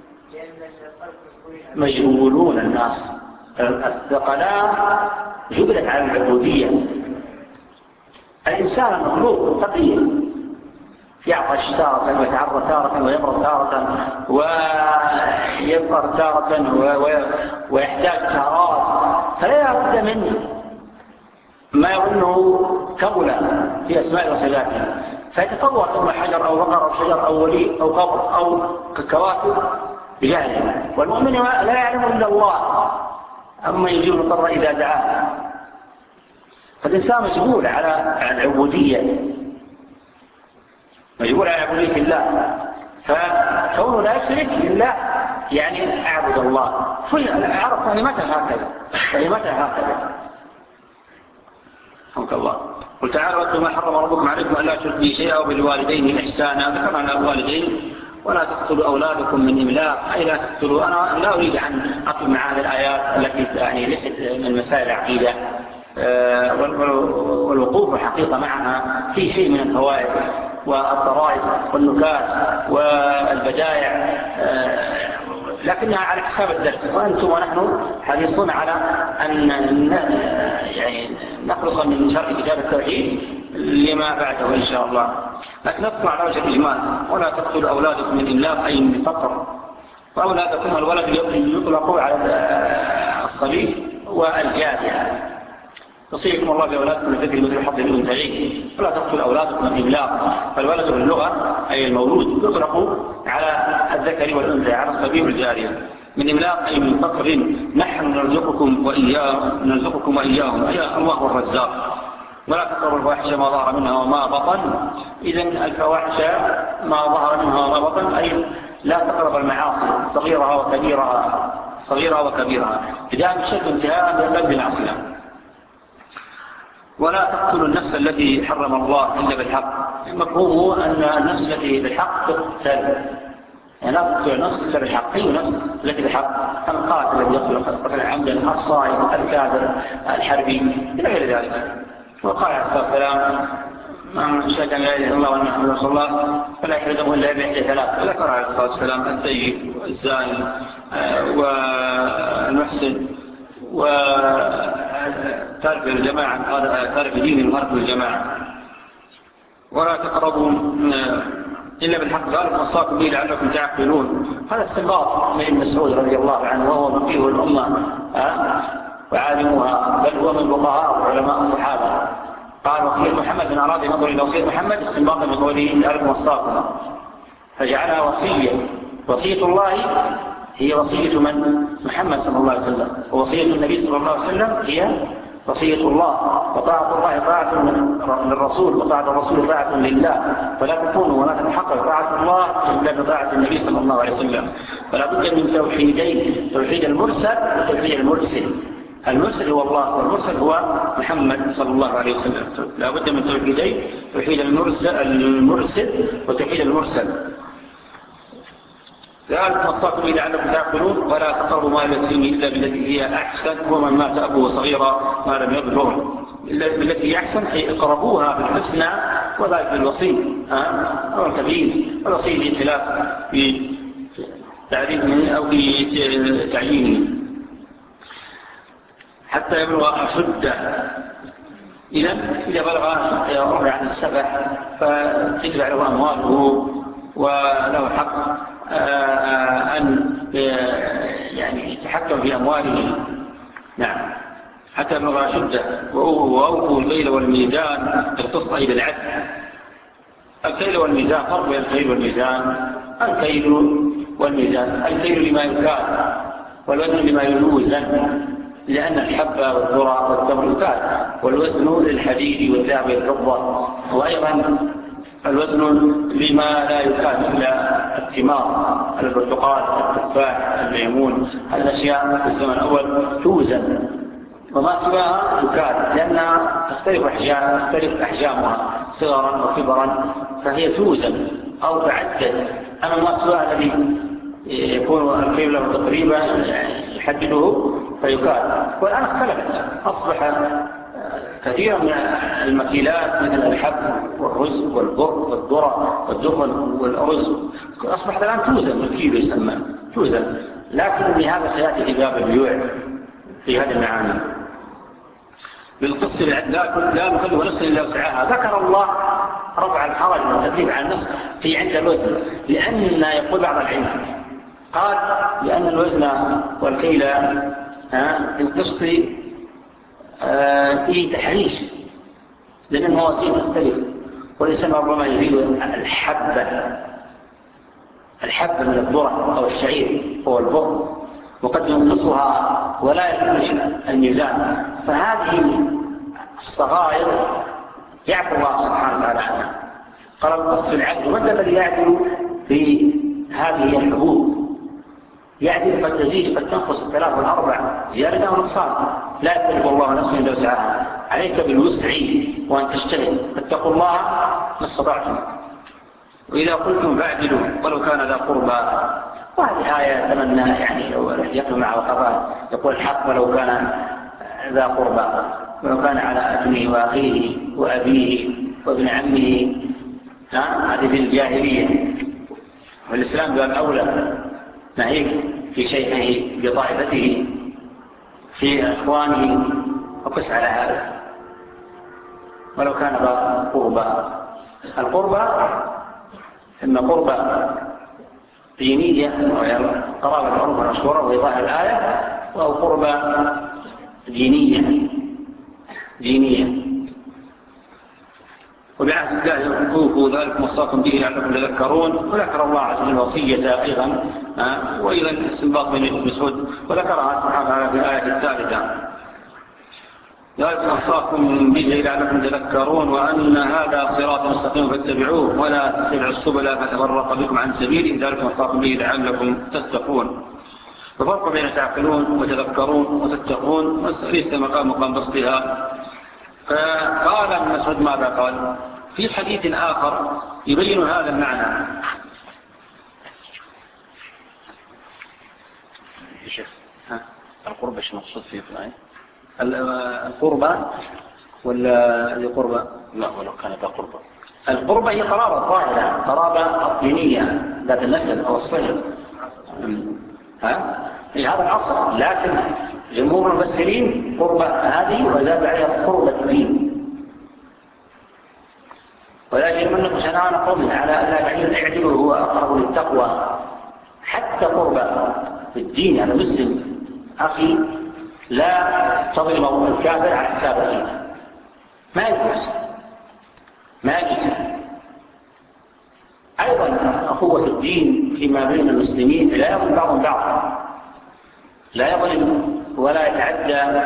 مجبولون الناس، الثقلان جبلت على العبودية. الإنسان المخلوق ثقيل، يعطش تارة ويتعرض تارة ويمرض تارة ويفقر تارة ويحتاج تارات، فلا بد منه ما يظنه كملا في أسماء وصفاته، فيتصور أنه حجر أو بقر أو شجر أو ولي أو قبر أو كواكب بجهله. والمؤمن لا يعلم إلا الله، أما يجيب المضطر إذا دعاه. فالإنسان مجبول على العبودية، مجبول على عبودية الله، فكونه لا يشرك لله يعني أعبد الله. العرب فهمتها هكذا فهمتها هكذا حمد الله. قل تعالوا واتلوا ما حرم ربكم عليكم ألا تشركوا به شيئا وبالوالدين إحسانا. ذكرنا الوالدين: ولا تقتلوا أولادكم من إملاق، أي لا تقتلوا. أنا لا أريد أن أقل مع هذه الآيات التي يعني ليست من مسائل العقيدة، والوقوف حقيقة معها في شيء من الفوائد والضرائب والنكات والبدائع، لكنها على حساب الدرس، وأنتم ونحن حريصون على أن يعني نخلص من شرح كتاب التوحيد لما بعده إن شاء الله. لكن نطلع على وجه الإجمال: ولا تقتلوا أولادكم من إملاق، أي من فقر. وأولادكم الولد يطلق على الصبي والجارية. يصيكم الله بأولادكم الذكر مثل حظ الأنثيين، ولا تقتلوا أولادكم من إملاق. فالولد باللغة أي المولود يطلق على الذكر والأنثى، على الصبي والجارية. من إملاق أي من فقر، نحن نرزقكم وإياهم نرزقكم وإياهم، أي الله هو الرزاق. ولا تقربوا الفواحش ما ظهر منها وما بطن. إذن الفواحش ما ظهر منها وما بطن أي لا تقرب المعاصي صغيرها وكبيرها، صغيرة وكبيرة بداية الشرك انتهاء بقلب العصية. ولا تقتلوا النفس التي حرم الله إلا بالحق. مفهومه أن النفس التي بالحق تقتل، يعني لا تقتل النفس إلا بالحق. أي نفس التي بالحق، القاتل الذي يقتل قتل عمدا، الصائم، الكافر، الحربي إلى غير ذلك. وقال عليه الصلاة والسلام من شهد أن لا إله إلا الله وأن محمدا رسول الله فلا يحرزه إلا بإحدى ثلاث. وذكر عليه الصلاة والسلام الطيب والزاني والمحسن وتارك الجماعة، تارك دين وترك الجماعة. ولا تقربوا إلا بالحق ذلك وصاكم به لعلكم تعقلون. هذا استنباط من ابن مسعود رضي الله عنه، وهو فقيه الأمة وعالمها، بل هو من فقهاء وعلماء الصحابة. قال وصية محمد من أراد ينظر إلى وصية محمد استنباطا من قوله لعلكم وصاكم، فجعلها وصية. وصية الله هي وصية من؟ محمد صلى الله عليه وسلم. ووصية النبي صلى الله عليه وسلم هي وصية الله. وطاعة الله طاعة للرسول، وطاعة الرسول طاعة لله. فلا تكونوا ولا تتحقق طاعة الله إلا بطاعة النبي صلى الله عليه وسلم. فلا بد من توحيدين، توحيد المرسل وتوحيد المرسل. المرسل هو الله والمرسل هو محمد صلى الله عليه وسلم. لا بد من توحيدين، توحيد المرسل, المرسل وتوحيد المرسل. ذلك وصاكم به لعلكم تعقلون. ولا تقربوا مال اليتيم إلا بالتي هي أحسن، ومن مات أبوه صغيرا ما لم يبلغ إلا بالتي هي أحسن، أي اقربوها بالحسنى، وذلك بالوصي أو الكبير. الوصي لخلاف في تعريفه أو في تعيينه حتى يبلغ أشده. إذا إذا بلغ ربع عن السبع فتجب له أمواله وله حق أن يعني يتحكم في أمواله. نعم، حتى يبلغ أشده. وأوفوا الليل والميزان بالقسط إلى العدل. الكيل والميزان فرق بين الكيل والميزان. الكيل والميزان، الكيل لما يكال والوزن لما يوزن، لأن الحبة والذرة والتمر يكال، والوزن للحديد والذهب والفضة. وأيضا الوزن لما لا يكال مثل الثمار، البرتقال، التفاح، الليمون. هذه الأشياء في الزمن الأول توزن، وما سواها يكال لأنها تختلف أحجام تختلف أحجامها صغرا وكبرا، فهي توزن أو تعدد. أما ما سواها الذي يكون الكيل له تقريبا يحدده فيكال. والآن اختلفت، أصبح كثيرا من المكيلات مثل الحب والرز والبر والذرة والدخن والأرز أصبحت الآن توزن بالكيلو يسمى توزن. لكن هذا سيأتي في باب البيوع في هذه المعاني. بالقسط لا نكلف نفسا إلا وسعها. ذكر الله رفع الحرج والتكليف عن النفس في عند الوزن، لأن يقول بعض العلم قال لأن الوزن والكيل بالقسط فيه تحريش، لأن الموازين تختلف. والإنسان ربما يزيد الحبة الحبة من الذرة أو الشعير هو البر، وقد ينقصها ولا يخرج الميزان. فهذه الصغائر يعفو الله سبحانه وتعالى عنها. قال القص في العدل، ومتى الذي يعدل في هذه الحبوب؟ يعدل قد تزيد قد تنقص الثلاث والأربع زيادة أو نقصان. لا يكلف الله نفسا إلا وسعها. عليك بالوسع وأن تجتهد، فاتقوا الله ما استطعتم. وإذا قلتم فاعدلوا ولو كان ذا قربى. وهذه آية أتمنى يعني يقف مع وقفات. يقول الحق ولو كان ذا قربى، ولو كان على أبنه وأخيه وأبيه وابن عمه. هذه بالجاهلية، والإسلام قال أولى نهيك في شيخه بطائفته في أخوانه، فقس على هذا ولو كان ذا قربى. القربى إما قربى دينية وهي قرابة العرف المشهورة وهي ظاهر الآية، أو قربى دينية دينية وبعهد الله يحقوه ذلك وصاكم به لعلكم تذكرون. وذكر الله عز وجل وصية أيضا وأيضا استنباط من ابن مسعود، وذكرها سبحانه وتعالى في الآية الثالثة ذلك وصاكم به لعلكم تذكرون وأن هذا صراط مستقيم فاتبعوه ولا تتبعوا السبل فتفرق بكم عن سبيله ذلك وصاكم به لعلكم تتقون. ففرق بين تعقلون وتذكرون وتتقون ليس مقام مقام بسطها. فقال ابن مسعود ماذا قال في حديث آخر يبين هذا المعنى. شيخ القربة ايش مقصود فيه في الآية؟ القربة ولا القربة؟ لا ولو كانت قربة. القربة هي قرابة ظاهرة، قرابة دينية ذات النسل أو الصلة. ها؟ هي هذا الأصل، لكن جمهور المفسرين قربة هذه وزاد عليها قربة الدين. ولا يجرمنكم شنآن قوم على ألا تعدلوا اعدلوا هو أقرب للتقوى. حتى قربة في الدين على مسلم أخي لا تظلم الكافر على حساب الدين، ما يجوز ما يجوز. أيضا أخوة الدين فيما بين المسلمين لا يظلم بعضهم بعضا، لا يظلم ولا يتعدى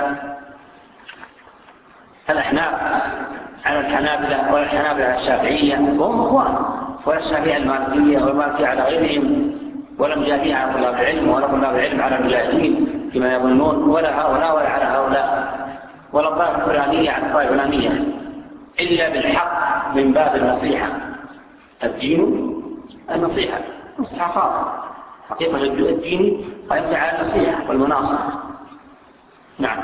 الأحناف على الحنابلة ولا الحنابلة على الشافعية، وهم أخوان، ولا الشافعية المالكية والمالكية على غيرهم، ولا مجاهدين على طلاب العلم ولا طلاب العلم على المجاهدين كما يظنون، ولا هؤلاء ولا على هؤلاء، ولا الطائفة الفلانية على الطائفة الفلانية، إلا بالحق من باب النصيحة. الدين النصيحة، نصيحة خاصة. حقيقة الدين قائمة على النصيحة والمناصحة. نعم.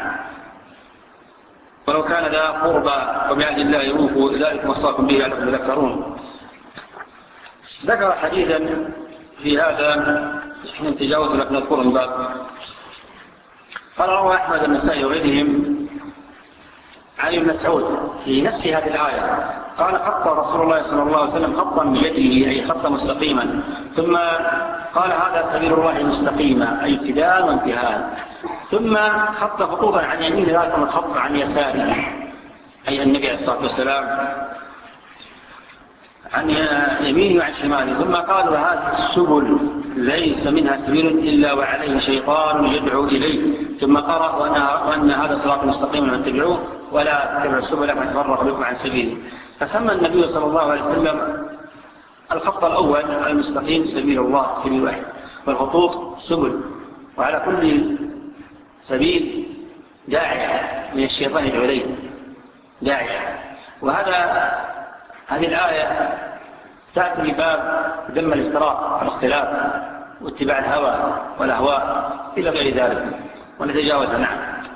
ولو كان ذا قربى وبعهد الله يوفوا ذلك وصاكم به لعلكم تذكرون. ذكر حديثا في هذا نحن تجاوز لكن نذكره من باب. قال رواه أحمد النسائي وغيرهم عن ابن مسعود في نفس هذه الآية قال خط رسول الله صلى الله عليه وسلم خطا بيده أي خطا مستقيما، ثم قال هذا سبيل الله مستقيما أي ابتداء وانتهاء، ثم خط خطوطا عن يمين ذلك الخط عن يساره أي النبي عليه الصلاة والسلام عن يمينه وعن شماله، ثم قالوا هذه السبل ليس منها سبيل إلا وعليه شيطان يدعو إليه، ثم قرأ وأن هذا صراط مستقيم فاتبعوه ولا تتبعوا السبل فتفرق بكم عن سبيله. فسمى النبي صلى الله عليه وسلم الخط الأول المستقيم سبيل الله سبيل واحد، والخطوط سبل، وعلى كل سبيل داعية من الشيطان يدعو إليه داعية. وهذا هذه الآية تأتي بباب ذم الافتراء والاختلاف واتباع الهوى والأهواء إلى غير ذلك ونتجاوز. نعم.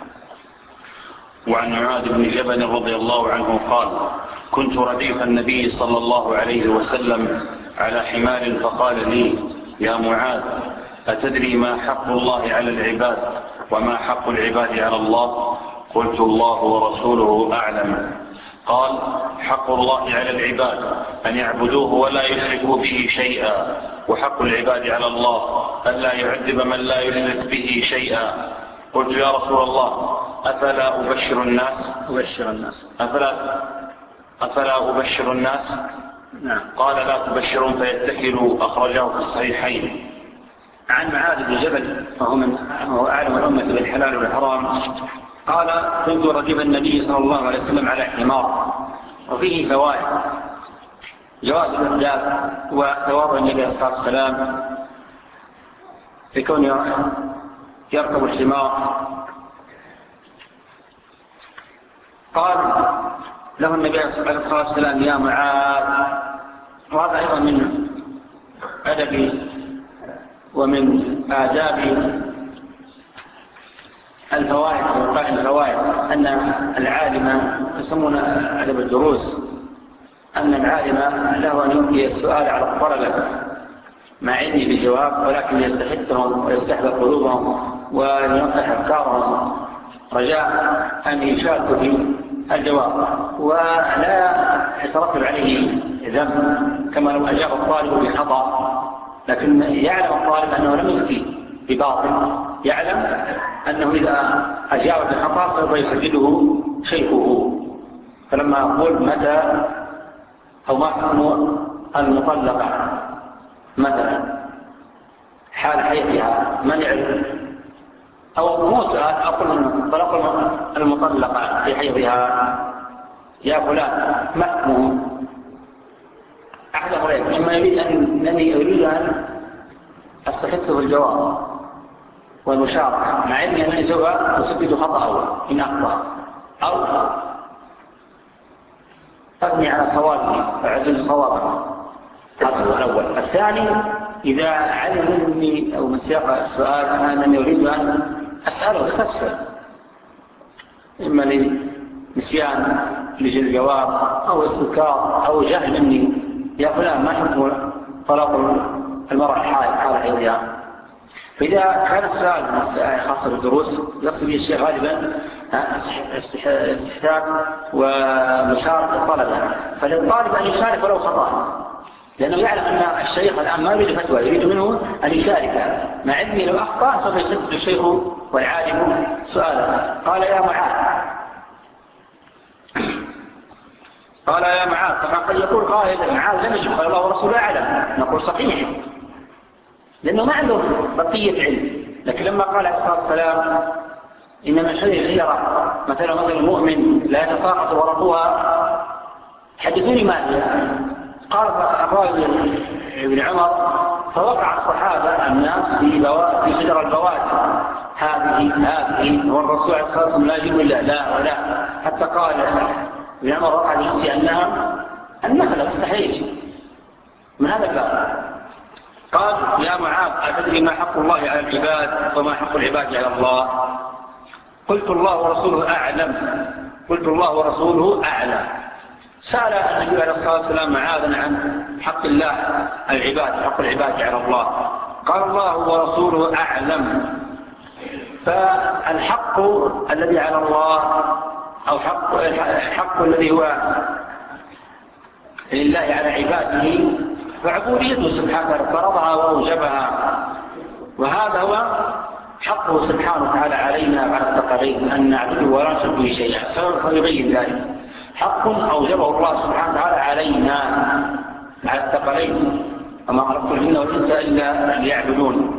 وعن معاذ بن جبل رضي الله عنه قال كنت رديف النبي صلى الله عليه وسلم على حمار فقال لي يا معاذ أتدري ما حق الله على العباد وما حق العباد على الله؟ قلت الله ورسوله أعلم. قال حق الله على العباد أن يعبدوه ولا يشركوا به شيئا، وحق العباد على الله ألا يعذب من لا يشرك به شيئا. قلت يا رسول الله أفلا أبشر الناس أبشر الناس أفلا, أفلا أبشر الناس نعم. قال لا تبشرون فيتكلوا. أخرجه في الصحيحين. عن معاذ بن جبل وهو من هو أعلم الأمة بالحلال والحرام قال كنت ركب النبي صلى الله عليه وسلم على حمار، وفيه فوائد: جواز الإرداف وتواضع النبي عليه الصلاة والسلام في كونه يركب الحمار. قال له النبي عليه الصلاة والسلام يا معاذ، وهذا أيضا من أدب ومن آداب الفوائد وقال الفوائد أن العالم يسمون أدب الدروس أن العالم له أن يلقي السؤال على الطلبة مع علمه بالجواب، ولكن يستحثهم ويستحضر قلوبهم وينقح أفكارهم رجاء أن يشاركوا في الجواب ولا يترتب عليه ذنب، كما لو أجاب الطالب بخطأ لكن يعلم الطالب أنه لم يفتي بباطل، يعلم أنه إذا أجاب بخطأ سوف يسدده شيخه. فلما أقول متى أو ما حكم المطلقة مثلا حال حيثها من يعلم، أو مو سؤال أقول طلق المطلقة في حيثها يا فلان ما حكمه؟ أحد أمرين: إما يريد أنني أريد أن أستحثه الجواب والمشاركة، مع علمي أنني سوف أثبت خطأه إن أخطأ، أو أغني على صوابه وأعزز صوابه. هذا هو الأول. الثاني، إذا علم مني أو من سياق السؤال أنني أريد أن أسأله استفسر، إما لنسيان لجل الجواب أو استذكار أو جهل مني، يا فلان ما حكم طلاق المرأة الحائض حال حيضها؟ فإذا كان السؤال خاصة بالدروس يقصد به الشيء غالبا استحتاج ومشاركة الطلبة، فللطالب أن يشارك ولو خطأ، لأنه يعلم أن الشيخ الآن ما يريد فتوى، يريد منه أن يشارك، مع علمه لو أخطأ سوف يسدد الشيخ والعالم سؤالا. قال يا معاذ قال يا معاذ طبعا قد يقول قائل معاذ لم يجب، قال الله ورسوله أعلم، نقول صحيح لأنه ما عنده بقية علم. لكن لما قال عليه الصلاة والسلام إنما شيء غيره مثلا مثل المؤمن لا يتساقط ورقها، حدثوني ما هي؟ قال الراوي ابن عمر فوقع الصحابة الناس في بوا... في شجر البوادي، هذه هذه والرسول عليه الصلاة والسلام لا يجب إلا لا ولا، حتى قال ابن عمر وقع لنفسي أنها النخلة استحيت من هذا الباب. قال يا معاذ أتدري ما حق الله على العباد وما حق العباد على الله؟ قلت الله ورسوله أعلم قلت الله ورسوله أعلم. سأل النبي عليه الصلاة والسلام معاذا عن حق الله العباد، حق العباد على الله، قال الله ورسوله أعلم. فالحق الذي على الله أو حق الحق الذي هو لله على عباده فعبوديته سبحانه وتعالى فرضها وأوجبها، وهذا هو حقه سبحانه وتعالى علينا وعلى الثقلين أن نعبده ولا نشرك به شيئا، سوف يبين ذلك. حق أوجبه الله سبحانه وتعالى علينا على الثقلين، وما خلقت الجن والإنس إلا ليعبدون،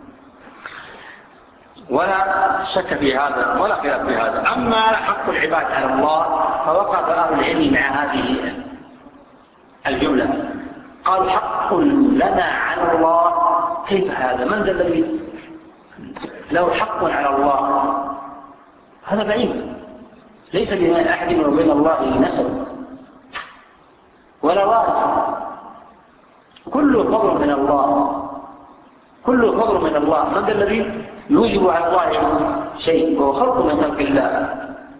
ولا شك في هذا ولا خلاف في هذا. أما حق العباد على الله فوقف أهل العلم مع هذه الجملة، قال حق لنا على الله، كيف هذا؟ من ذا الذي له حق على الله؟ هذا بعيد، ليس بين أحد وبين الله نسب ولا وارث، كله فضل من الله، كله فضل من الله. من ذا الذي يوجب على الله شيء وهو خلق من خلق الله؟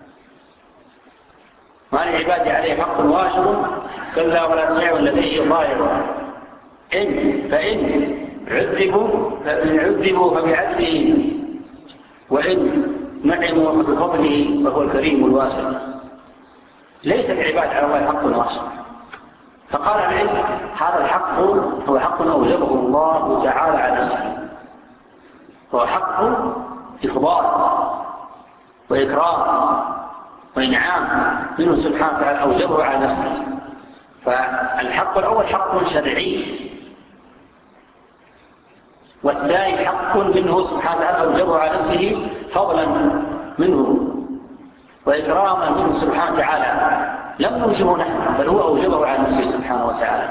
ما لعبادي عليه حق واجب كلا ولا سعي لديه ضائر، إن فإن عذبوا فإن عذبوا فبعدله، وإن نعموا فبفضله فهو الكريم الواسع. ليس العباد على الله حق واسع. فقال العلم هذا الحق هو حق أوجبه الله تعالى على نفسه، هو حق إفضال وإكرام وإنعام منه سبحانه وتعالى أوجبه على نفسه. فالحق الأول حق شرعي، والثاني حق منه سبحانه وتعالى أوجبه على نفسه فضلا منه وإكراما منه سبحانه وتعالى، لم نوجبه نحن بل هو أوجبه على نفسه سبحانه وتعالى.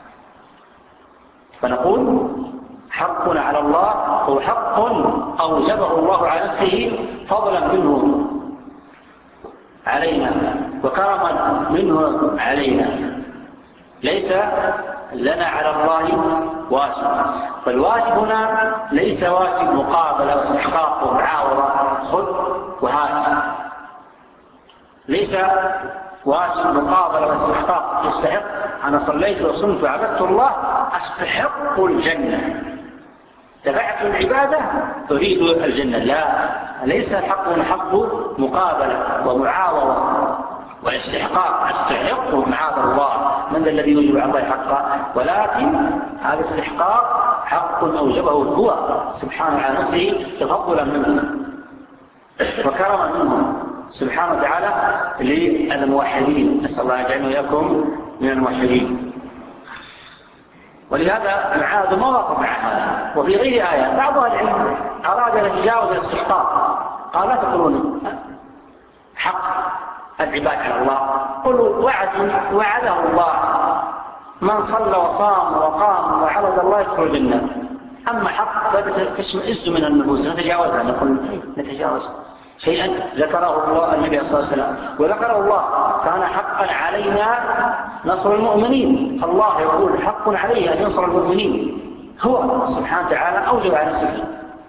فنقول حقنا على الله هو حق أوجبه الله على نفسه فضلا منه علينا وكرما منه علينا، ليس لنا على الله واجب. فالواجب هنا ليس واجب مقابلة واستحقاق ومعاوضة خذ وهات، ليس واجب مقابلة واستحقاق يستحق أنا صليت وصمت وعبدت الله أستحق الجنة، تبعت العبادة أريد الجنة، لا، ليس الحق حق مقابلة ومعاوضة واستحقاق أستحق معاذ الله من ذا الذي يوجب على الله حقا، ولكن هذا الاستحقاق حق أوجبه هو سبحانه على نفسه تفضلا منه وكرما منه سبحانه وتعالى للموحدين. نسأل الله يجعلنا وإياكم من الموحدين. ولهذا معاذ ما وقف مع هذا. وفي غير آية بعض العلم أراد أن يتجاوز الاستحقاق، قال لا تقولون حق العباد على الله، قلوا وعد وعده الله من صلى وصام وقام وعبد الله يدخل الجنة، أما حق فتشمئز من النفوس نتجاوزها، نقول نتجاوز شيئا ذكره الله النبي صلى الله عليه وسلم وذكره الله كان حقا علينا نصر المؤمنين. الله يقول حق عليه أن ينصر المؤمنين، هو سبحانه وتعالى أوجب على نفسه،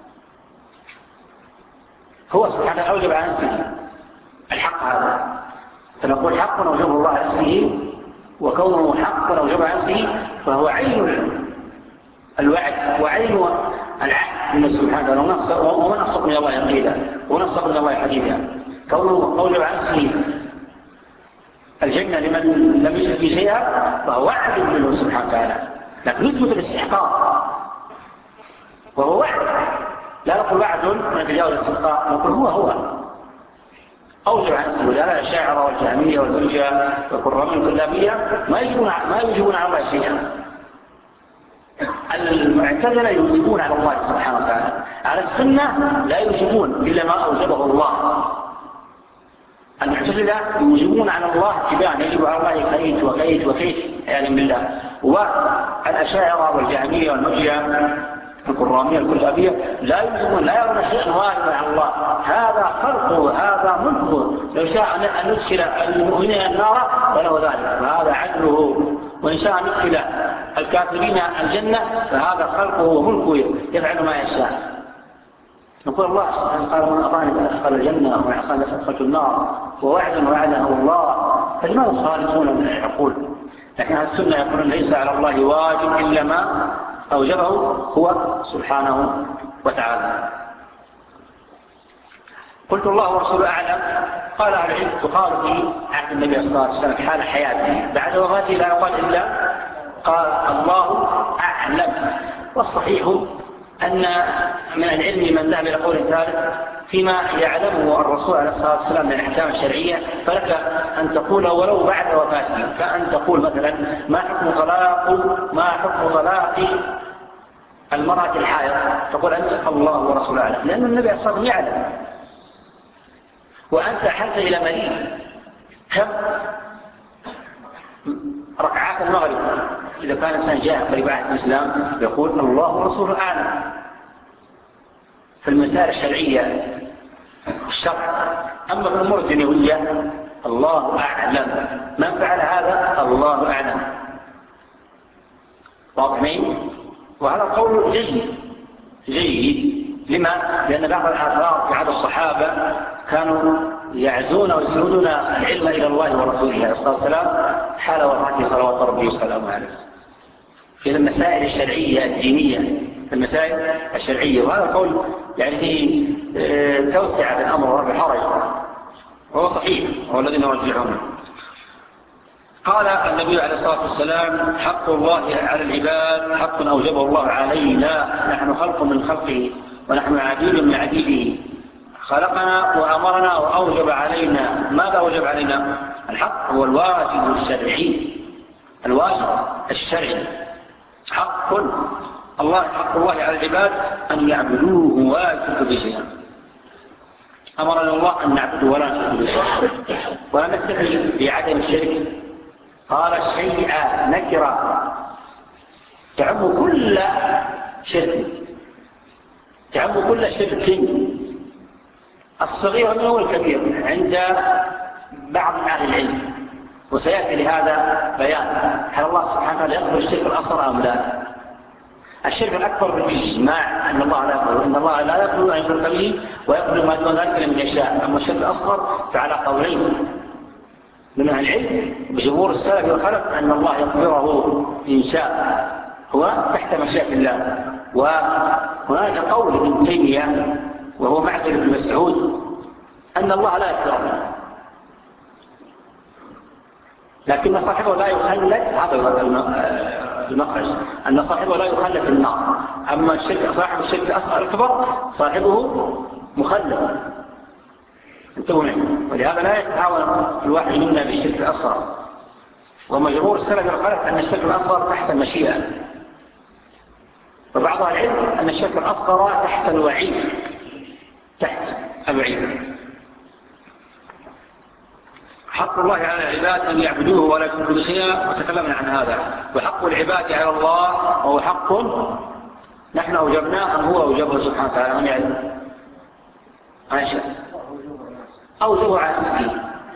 هو سبحانه أوجب على نفسه الحق هذا، فنقول حق أوجبه الله على نفسه، وكونه حق أوجب على نفسه فهو عين الوعد وعين العهد من سبحانه ومن أصدق من الله قيلا ومن أصدق من الله حديثا. كونه أوجب على نفسه الجنة لمن لم يشرك به شيئا فهو وعد منه سبحانه وتعالى، لكن نثبت الاستحقاق وهو وعد، لا نقول وعد ونتجاوز الاستحقاق، نقول هو هو أوجب عن نفسه. لا الشاعر والجهمية والمرجئة والكرامية والكلابية ما يجبون ما يجبون على الله شيئا. المعتزلة يجبون على الله سبحانه وتعالى، على السنة لا يجبون إلا ما أوجبه الله. المعتزلة يجبون على الله اتباعا، يجب على الله كيت وكيت وكيت عياذا بالله. والأشاعرة والجهمية والمرجئة الكرامية الكلابية لا يجبون، لا يرون شيئا واجبا على الله، هذا خلقه هذا ملكه، لو شاء أن ندخل المؤمنين النار فله ذلك فهذا عدله، وإن شاء أن ندخل الكافرين الجنة فهذا خلقه وملكه يفعل ما يشاء. نقول الله سبحانه قال من أطاعني فأدخل الجنة ومن عصاني فأدخلت النار ووعد وعده الله، فلماذا تخالفون من العقول؟ لكن السنة يقولون ليس على الله واجب إلا ما أوجبه هو سبحانه وتعالى. قلت الله ورسوله أعلم. قال أهل العلم تقال في عهد النبي صلى الله عليه وسلم حال حياته، بعد وفاته لا يقال إلا قال الله أعلم. والصحيح أن من العلم من ذهب إلى قول ثالث فيما يعلمه الرسول عليه الصلاة والسلام من الأحكام الشرعية، فلك أن تقول ولو بعد وفاته، كأن تقول مثلا ما حكم طلاق ما حكم طلاق المرأة الحائض، تقول أنت الله ورسوله أعلم، لأن النبي صلى الله عليه وسلم يعلم. وأنت حتى إلى مليء كم ركعات المغرب إذا كان إنسان جاء قريب عهد الإسلام يقول الله ورسوله أعلم. في المسائل الشرعية الشرع، أما في الأمور الدنيوية الله أعلم، من فعل هذا الله أعلم. واضح مين؟ وهذا القول جيد جيد. لما؟ لأن بعض الآثار في عهد الصحابة كانوا يعزون ويسندون العلم إلى الله ورسوله عليه الصلاة والسلام حال وفاته صلوات ربي وسلامه عليه في المسائل الشرعية الدينية، في المسائل الشرعية. وهذا القول يعني فيه توسع بالأمر ورب الحرج، وهو صحيح، هو الذي نرجعونه. قال النبي عليه الصلاة والسلام حق الله على العباد حق أوجبه الله علينا، نحن خلق من خلقه ونحن عبيد من عبيده، خلقنا وأمرنا وأوجب علينا. ماذا أوجب علينا؟ الحق هو الواجب الشرعي، الواجب الشرعي حق الله، حق الله على العباد أن يعبدوه ولا يشركوا به شيئا. أمرنا الله أن نعبده ولا نشرك به شيئا، ولا نكتفي بعدم الشرك. قال الشيء نكرة تعم كل شرك، تعم كل شرك الصغير منه والكبير عند بعض أهل العلم، وسيأتي لهذا بيان هل الله سبحانه وتعالى يقبل الشرك الأصغر أم لا. الشرك الأكبر بالإجماع أن الله لا يقبل، إن الله لا يقبل أن يشرك به ويقبل ما دون ذلك لمن يشاء. أما الشرك الأصغر فعلى قولين من أهل العلم بجمهور السلف والخلف أن الله يغفره إن شاء، هو تحت مشيئة الله. وهناك قول ابن تيمية وهو معذر ابن مسعود أن الله لا يغفره، لكن صاحبه لا يخلد، هذا المخرج أن صاحبه لا يخلد في النار. أما الشرك صاحب الشرك الأصغر الكبر صاحبه مخلد، انتبهوا معي. ولهذا لا يتعاون الواحد منا بالشرك الأصغر، ومجمهور السلف والخلف أن الشرك الأصغر تحت المشيئة، وبعض العلم أن الشرك الأصغر تحت الوعيد، تحت الوعيد. حق الله على العباد أن يعبدوه ولا يشركوا به شيئا، وتكلمنا عن هذا. وحق العباد على الله وهو حق نحن أوجبناه أم هو أوجبه سبحانه وتعالى؟ من يعلم؟ عائشة أوجبه على نفسه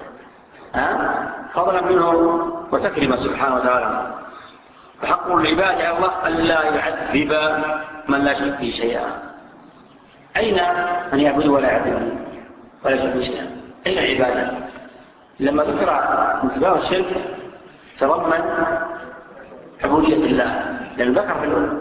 فضلا منه وتكريما سبحانه وتعالى. فحق العباد على الله أن لا يعذب من لا يشرك به شيئا. أين من يعبد ولا يعذب ولا يشرك به شيئا؟ أين العبادة؟ لما ذكر انتباه الشرك تضمن عبودية الله، لأن ذكر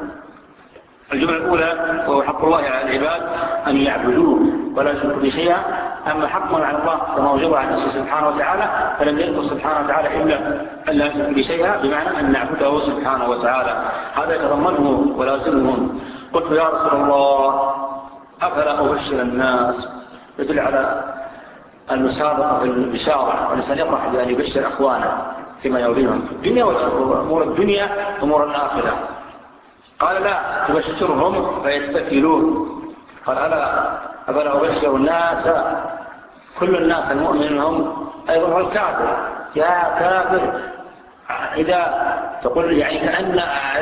في الجملة الأولى وهو حق الله على العباد أن يعبدوه ولا يشركوا به شيئا. أما حقنا على الله كما وجب على نفسه سبحانه وتعالى فلم يذكر سبحانه وتعالى إلا أن لا يشركوا به شيئا، بمعنى أن نعبده سبحانه وتعالى. هذا يتضمنه ولازمهم. قلت يا رسول الله أفلا أبشر الناس، يدل على المسابقة في البشارة، والإنسان يفرح بأن يبشر أخوانه فيما يرضيهم الدنيا وأمور الدنيا وأمور الآخرة. قال لا تبشرهم فيتكلون. قال ألا أفلا أبشر الناس، كل الناس المؤمن هم أيضا هو الكافر. يا كافر، إذا تقول يعني كأن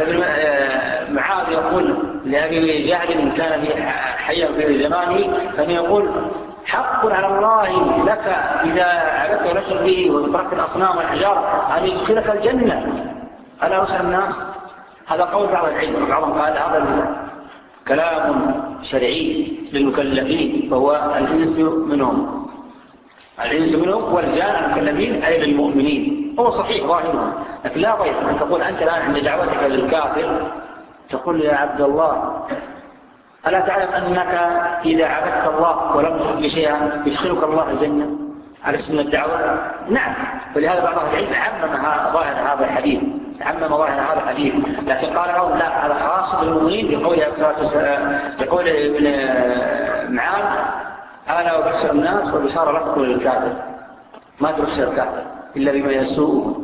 معاذ يقول لأبي جهل إن كان حيا في زمانه كان يقول حق على الله لك إذا عبدت ونشر به وتركت الأصنام والحجار أن يدخلك الجنة ألا أسأل الناس. هذا قول بعض العلم، بعضهم قال هذا كلام شرعي للمكلفين فهو الإنس منهم، الإنس منهم والجان المكلفين أي للمؤمنين. هو صحيح ظاهرهم، لكن لا غير أن تقول أنت الآن عند دعوتك للكافر تقول يا عبد الله ألا تعلم أنك إذا عبدت الله ولم تشرك بشيئا يدخلك الله الجنة على اسم الدعوة؟ نعم. ولهذا بعض العلم عمم ظاهر هذا الحديث، عمم ظاهر هذا الحديث، لكن قال لهم لا، هذا خاص بالمؤمنين بقول بقول ابن معاذ أنا أبشر الناس والبشارة لا تقول للكافر، ما تبشر الكافر إلا بما يسوءه،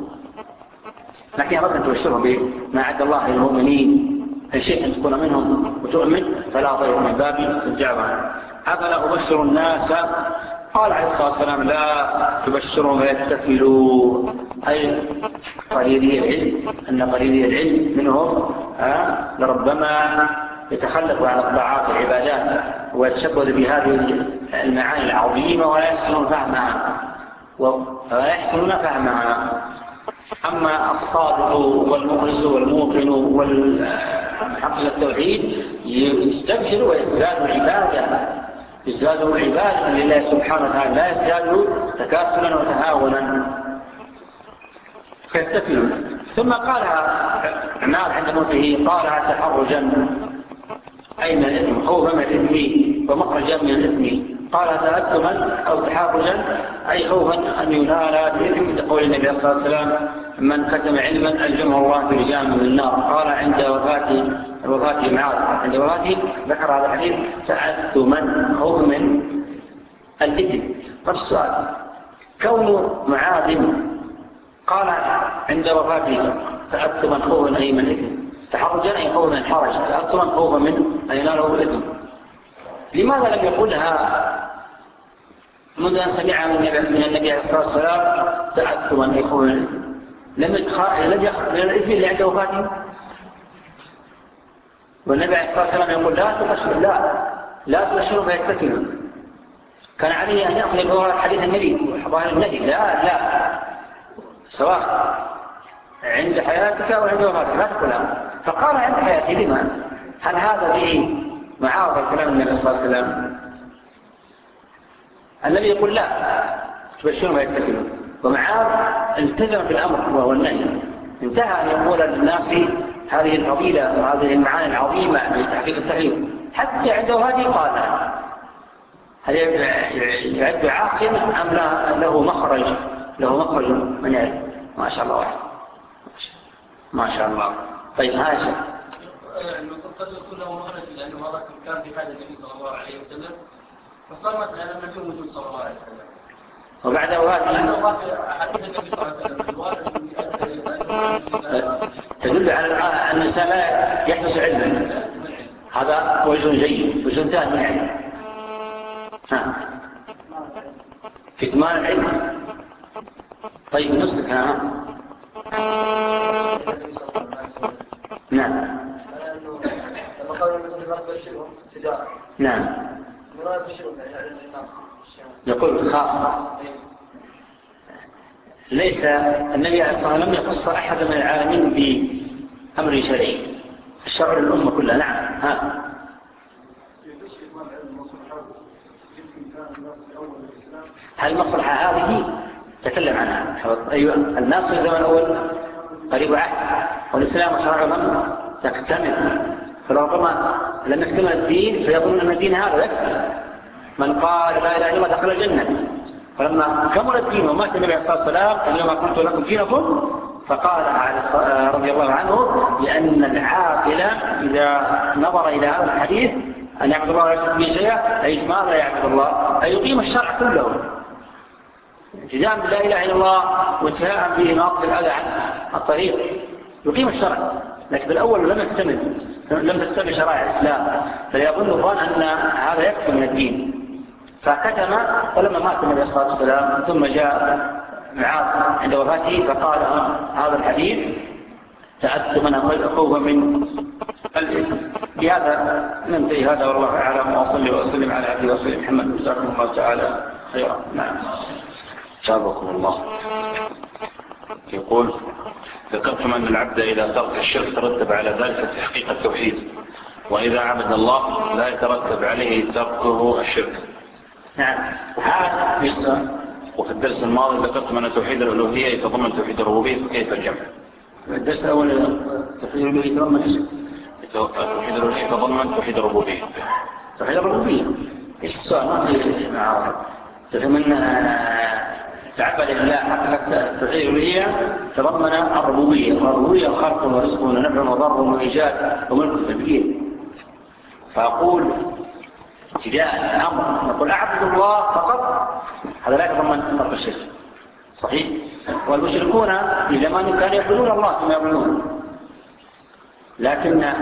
لكن أردت أن تبشرهم بما عد الله للمؤمنين الشيء أن تكون منهم وتؤمن فلا ضير من باب الدعوة. أفلا أبشر الناس؟ قال عليه الصلاة والسلام لا تبشرهم فيتكلوا، أي قليلي العلم، أن قليلي العلم منهم آه لربما يتخلف عن الطاعات والعبادات ويتشبه بهذه المعاني العظيمة ولا يحسنون فهمها ولا يحسنون فهمها. أما الصادق والمخلص والموقن والحق التوحيد يستبشر ويزداد عبادة، يزداد عبادة لله سبحانه وتعالى، لا يزداد تكاسلا وتهاونا فيتكلوا. ثم قالها عمار عند موته قالها تحرجا أي من الإثم، خوفا من الإثم ومخرجا من الإثم. قال تأثما أو تحرجا أي خوفا أن ينال بإثم، لقول النبي صلى الله عليه وسلم من كتم علما ألجمه الله في رجام من النار. قال عند وفاة وفاته معاذ عند وفاته ذكر هذا الحديث تأثما خوف من الإثم. طب السؤال كون معاذ قال عند وفاته تأثما خوفا أي من الإثم، تحرجا أي خوفا من الحرج، تأثما خوفا من أن يناله الإثم، لماذا لم يقولها منذ أن سمع من النبي عليه الصلاة والسلام تأثما أي خوفا من الإثم؟ لم يخرج من الإثم اللي عند وفاته، والنبي عليه الصلاة والسلام يقول لا تبشر لا لا تبشروا فيتكلوا. كان عليه أن يأخذ بظاهر حديث النبي ظاهر النبي لا لا سواء عند حياتك أو عند وفاتك لا تقولها. فقال عند حياتي لما؟ هل هذا به معارض كلام النبي صلى الله عليه وسلم؟ النبي يقول لا تبشروا فيتكلوا، ومعاذ التزم بالأمر وهو النهي، انتهى أن يقول للناس هذه الفضيلة وهذه المعاني العظيمة لتحقيق التحقيق حتى عند وفاته قال هل يعد عاصيا أم له مخرج له مخرج من يعرف؟ ما شاء الله واحد ما شاء الله. طيب هذا قد يكون له مخرج لأنه مرة كان في حال النبي صلى الله عليه وسلم فصارت على النبي وجود صلى الله عليه وسلم، وبعد وفاته تدل على أن الإنسان لا يحدث علما، هذا وجه جيد. وجه ثاني من علم كتمان العلم. طيب نسلك ها نعم لما قال النبي يبشرهم تجارة. نعم. ما يبشرهم يعني الناس. يقول خاصة. ليس النبي عليه الصلاة والسلام لم يخص أحد من العالمين بأمر شرعي. الشرع للأمة كلها. نعم. ها. هل المصلحة هذه تكلم عنها؟ أيوة. الناس في الزمن الأول قريب عهد والإسلام وشرع لم تكتمل، فربما لم يكتمل الدين فيظن أن الدين هذا يكفي. من قال لا إله إلا الله دخل الجنة. فلما كمل الدين ومات النبي عليه الصلاة والسلام اليوم أكملت لكم دينكم، فقال رضي الله عنه لأن العاقل إذا نظر إلى هذا الحديث أن يعبد الله ولا يشرك به شيئا، أي ماذا يعبد الله؟ أي يقيم الشرع كله التزام بلا إله إلا الله وانتهاء بناقص الأذى عن الطريق، يقيم الشرع. لكن بالأول لم يكتمل لم تكتمل شرائع الإسلام، فيظن الظن أن هذا يكفي من الدين، فكتم. ولما مات النبي صلى الله عليه وسلم ثم جاء معاذ عند وفاته فقال هذا الحديث تأثمنا خوفا من الإثم. بهذا ننتهي هذا والله أعلم، وأصلي وأسلم على عبده ورسوله محمد جزاكم الله تعالى خيرا. نعم. جزاكم الله. يقول ذكرتم أن العبد إذا ترك الشرك ترتب على ذلك تحقيق التوحيد، وإذا عبد الله لا يترتب عليه تركه الشرك. نعم. هذا وفي الدرس الماضي ذكرتم أن توحيد الألوهية يتضمن توحيد الربوبية، كيف الجمع؟ الدرس الأول توحيد الألوهية يتضمن إيش؟ توحيد الألوهية يتضمن توحيد الربوبية. توحيد الربوبية إيش السؤال؟ ما في معارض. من تعبد لله حقيقة توحيد الألوهية تضمن الربوبية، والربوبية خلق ورزق ونفع وضر وإيجاد وملك وتدبير. فأقول ابتداء الأمر نقول أعبد الله فقط، هذا لا يتضمن ترك الشرك. صحيح. والمشركون في زمان كانوا يعبدون الله كما يعبدون، لكن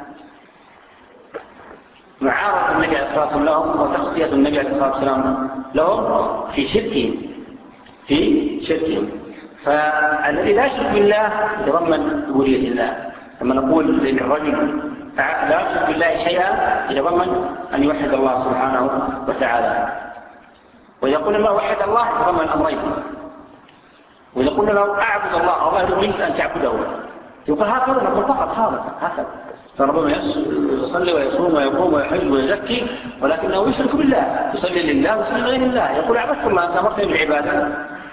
معارضة النبي عليه الصلاة والسلام لهم وتخطية النبي عليه الصلاة والسلام لهم في شركهم في شركهم فالذي لا يشرك بالله يتضمن عبودية الله. لما نقول للرجل لا يشرك بالله شيئا يتضمن أن يوحد الله سبحانه وتعالى، ويقول ما وحد الله يتضمن الأمرين. وإذا قلنا له أعبد الله الله يريد منك أن تعبده، يقول هكذا نقول فقط هذا هكذا. فربما يصلي ويصوم ويقوم ويحج ويزكي ولكنه يشرك بالله، يصلي لله ويصلي لغير الله، يقول عبدت الله أنت أمرتني بالعبادة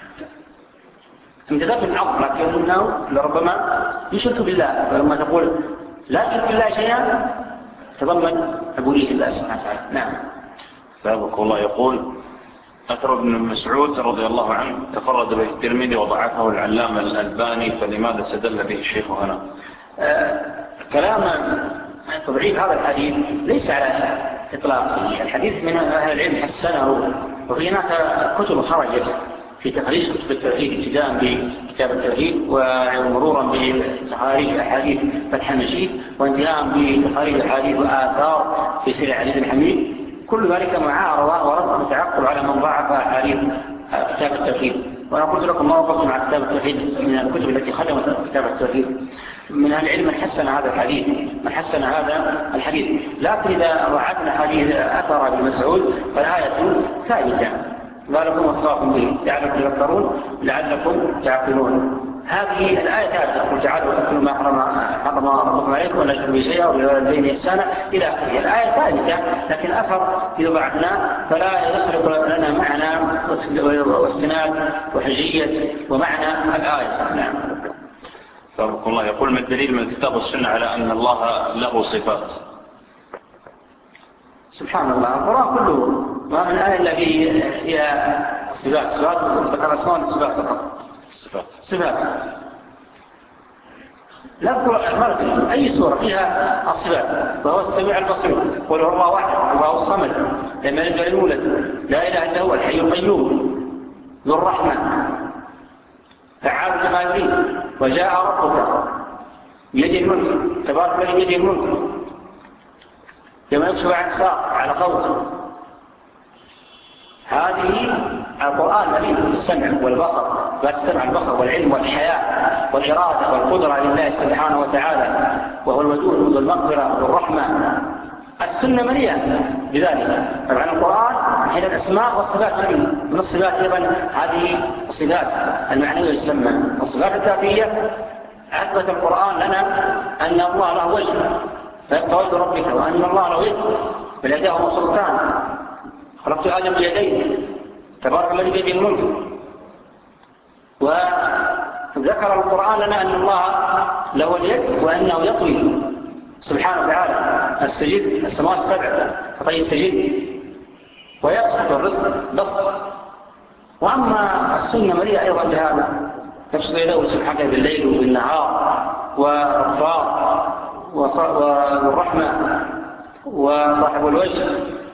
امتداد من الأمر، لكنه لربما يشرك بالله. فلما تقول لا تشرك بالله شيئا تضمن عبودية الله سبحانه وتعالى. نعم. بابك الله. يقول أثر ابن مسعود رضي الله عنه تفرد به الترمذي وضعفه العلامة الألباني، فلماذا استدل به الشيخ هنا؟ آه كلام تضعيف هذا الحديث ليس على إطلاقه. الحديث من أهل العلم حسنه، وفي هناك كتب خرجت في تخريج كتب التوحيد ابتداء بكتاب التوحيد ومرورا بتخاريج أحاديث فتح المجيد وانتهاء بتخاريج أحاديث وآثار في سير العزيز الحميد. كل ذلك معارضة ورد متعقب على من ضعف أحاديث كتاب التوحيد. وأنا قلت لكم ما وقفت مع كتاب التوحيد من الكتب التي خدمت كتاب التوحيد. من أهل العلم من حسن هذا الحديث من حسن هذا الحديث لكن إذا وعدنا حديث أثر ابن مسعود فالآية ثابتة ذلكم وصاكم به لعلكم تذكرون لعلكم تعقلون. هذه الآية ثابتة تقول تعالوا وأكلوا ما حرم حرم ربكم عليكم ولا تشركوا به شيئا وبالوالدين إحسانا إلى آخره. الآية ثابتة لكن أثر إذا ضعفناه فلا يخلق لنا معنى واستناد وحجية ومعنى الآية. نعم. بارك الله. يقول ما الدليل من الكتاب والسنة على أن الله له صفات؟ سبحان الله القرآن كله ما من آية إلا هي صفات صفات ذكر اسمان صفات فقط صفات صفات. نذكر مرة أي سورة فيها الصفات وهو السميع البصير قل هو الله واحد الله الصمد لم يلد ولم يولد لا إله إلا هو الحي القيوم ذو الرحمة فعال كما يريد وجاء ربك بيده الملك تبارك الذي بيده الملك كما يكشف عن الساق على قوله. هذه القرآن مليء بالسمع والبصر لا تسمع البصر والعلم والحياة والإرادة والقدرة لله سبحانه وتعالى وهو الودود والمغفرة والرحمة السنة مليئة بذلك. طبعا القرآن حين الأسماء والصفات من الصفات أيضا هذه الصفات المعنوية تسمى. الصفات الذاتية أثبت القرآن لنا أن الله له وجه فيبقى وجه ربك، وأن الله له يد بل يداه سلطان، خلقت آدم بيديه تبارك الذي بيده الملك. وذكر القرآن لنا أن الله له اليد وأنه يطوي سبحانه وتعالى السجد السماوات السبع فطي السجد ويبسط الرزق بسط. وأما السنة مليئة أيضا بهذا، يبسط يده سبحانه بالليل وبالنهار والغفار والرحمة وصاحب الوجه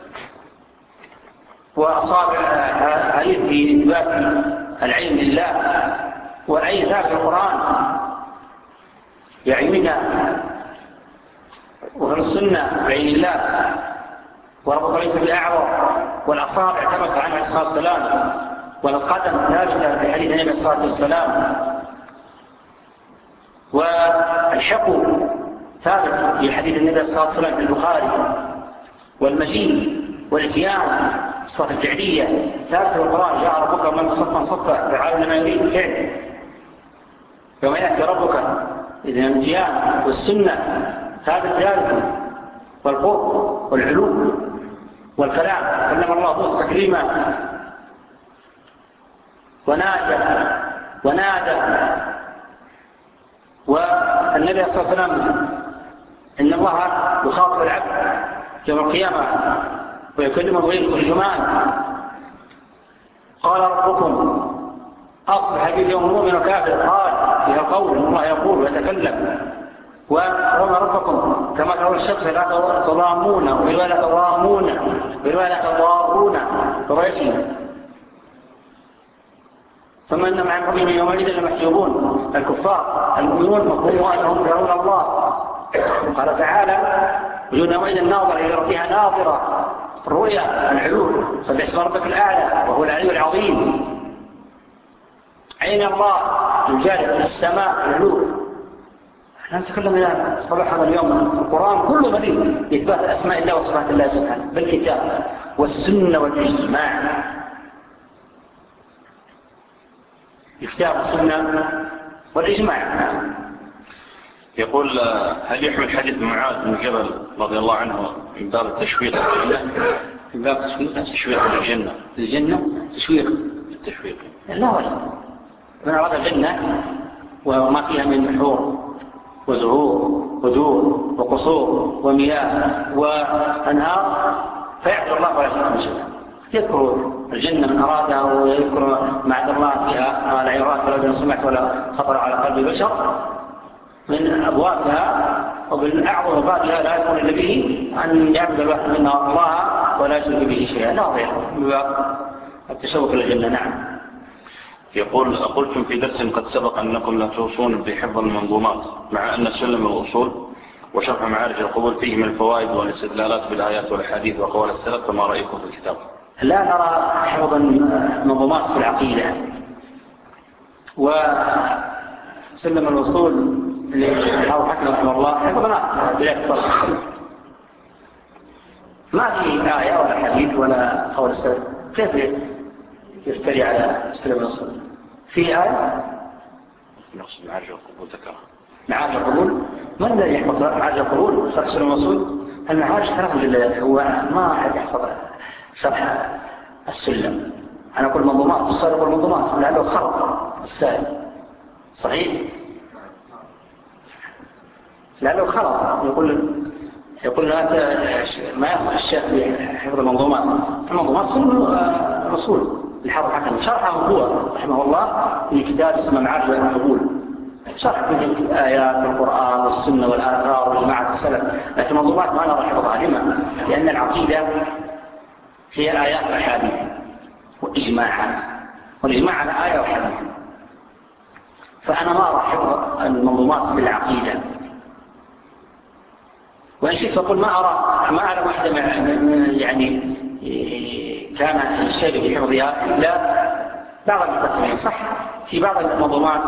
وأصابع عليه في إثبات العلم لله. والعين ثابت القرآن بعيننا وفي السنة بعين الله، وربك ليس بأعور. والأصابع ثبت عنه عليه الصلاة والسلام، والقدم ثابتة في حديث النبي عليه الصلاة والسلام. والحق ثابت في حديث النبي عليه الصلاة والسلام في البخاري. والمجيء والاتيان الصفات الفعلية ثابت في القرآن، جاء ربك من صفا صفا فعال ما يريد الفعل يوم يأتي ربك إذن الاتيان. والسنة ثابت ذلك، والقرب والعلو والكلام كلم الله موسى تكريما ونادى ونادى. والنبي صلى الله عليه وسلم إن الله يخاطب العبد يوم القيامة ويكلمه ويذكر الجمان. قال ربكم أصبح بي اليوم مؤمن وكافر، قال فيها القول إن الله يقول ويتكلم. وقال ربكم كما ترون الشمس لا تضامون ولا تضامون ولا تضارون فرأيتنا. ثم إن مع المؤمنين يومئذ لمحجوبون. الكفار المؤمنون مفهوم أنهم يرون الله. قال تعالى وجود يومئذ ناظر إلى ربها ناظرة. الرؤيا العلو سبح اسم ربك الأعلى وهو العلي العظيم. عين الله يجارب في السماء العلو. لا نتكلم إلى صباح هذا اليوم القرآن كله مليء بإثبات أسماء الله وصفات الله سبحانه بالكتاب والسنة والإجماع. الكتاب والسنة والإجماع. يقول هل يحمل حديث معاذ بن جبل رضي الله عنه من باب التشويق الجنة؟ من باب التشويق التشويق الجنة الجنة تشويق التشويق لا وجه من أراد الجنة وما فيها من حور وزهور ودور وقصور ومياه وأنهار فيعبد الله ولا شيء من شيء. يذكر الجنة من أرادها ويذكر معد الله فيها لا يراد ولا بن سمعت ولا خطر على قلب البشر من أبوابها وبالأعظم بابها لا يكون إلا به أن يعبد الواحد منها الله ولا يشرك به شيئا لا غير التشوق للجنة. نعم. يقول قلتم في درس قد سبق أنكم لا توصون بحفظ المنظومات مع أن سلم الأصول وشرح معارج القبول فيه من الفوائد والاستدلالات بالآيات والحديث وقوال السلف، فما رأيكم في الكتاب؟ لا نرى حفظ المنظومات في العقيدة. وسلم الأصول اللي حاول حكم رحمه الله حفظنا بلا كفر، ما في آية ولا حديث ولا قول السلف. كيف يفتري على سلم الأصول؟ في آية نقصد معارج القبول ذكرها. معارج القبول من الذي يحفظ معارج القبول؟ شرح سلم الأصول. المعارج ثلاث مجلدات، هو ما أحد يحفظ شرح السلم. أنا أقول منظومات الصالح والمنظومات لأنه خلق السائل صحيح، لأنه خلق يقول يقول ما يصح الشيخ بحفظ المنظومات. المنظومات سلم الأصول الحافظ حكم شرحه هو رحمه الله في كتاب اسمه معارج القبول، شرح في آيات القرآن والسنة والآثار وجماعة السلف. لكن المنظومات ما نرى حفظها. لما؟ لأن العقيدة هي آيات وحديث وإجماعات، والإجماع على آية وحديث. فأنا ما أرى حفظ المنظومات بالعقيدة. وإن شئت فقل ما أرى ما أرى واحدة يعني كان الشيء في حفظها إلا بعض المتكلمين. صح في بعض المنظومات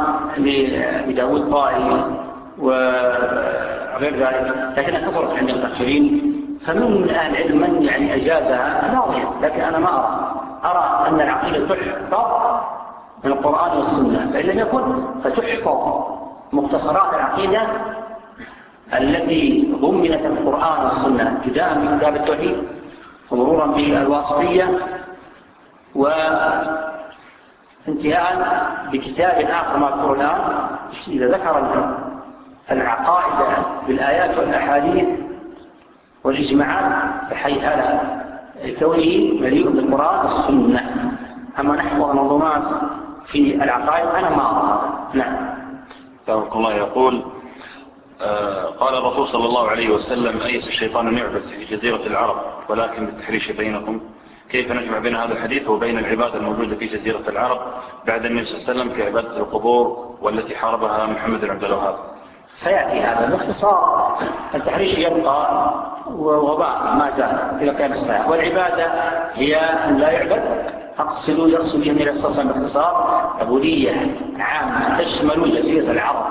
لداود طائي وغير ذلك، لكنها كثرت عند المتأخرين فمن أهل العلم من يعني أجازها ناظر، لكن أنا ما أرى أرى أن العقيدة تحفظ من القرآن والسنة، فإن لم يكن فتحفظ مختصرات العقيدة التي ضمنت في القرآن والسنة، ابتداء من كتاب التوحيد ومرورا بالواسطية وانتهاء بكتاب آخر مذكور الآن إذا ذكر العقائد بالآيات والأحاديث والإجماعات بحيث على كونه مليء بالقرآن والسنة. أما نحفظ منظومات في العقائد أنا ما أرى. نعم. بارك الله. يقول آه قال الرسول صلى الله عليه وسلم: أيس الشيطان يعبد في جزيرة العرب ولكن بالتحريش بينكم. كيف نجمع بين هذا الحديث وبين العبادة الموجودة في جزيرة العرب بعد النبي صلى الله عليه وسلم كعبادة القبور والتي حاربها محمد بن عبد الوهاب؟ سيأتي هذا باختصار. التحريش يبقى ووباء ما زال إلى قيام الساعة، والعبادة هي أن لا يعبد. أقصد يقصد به النبي صلى الله عليه وسلم باختصار عبودية عامة تشمل جزيرة العرب.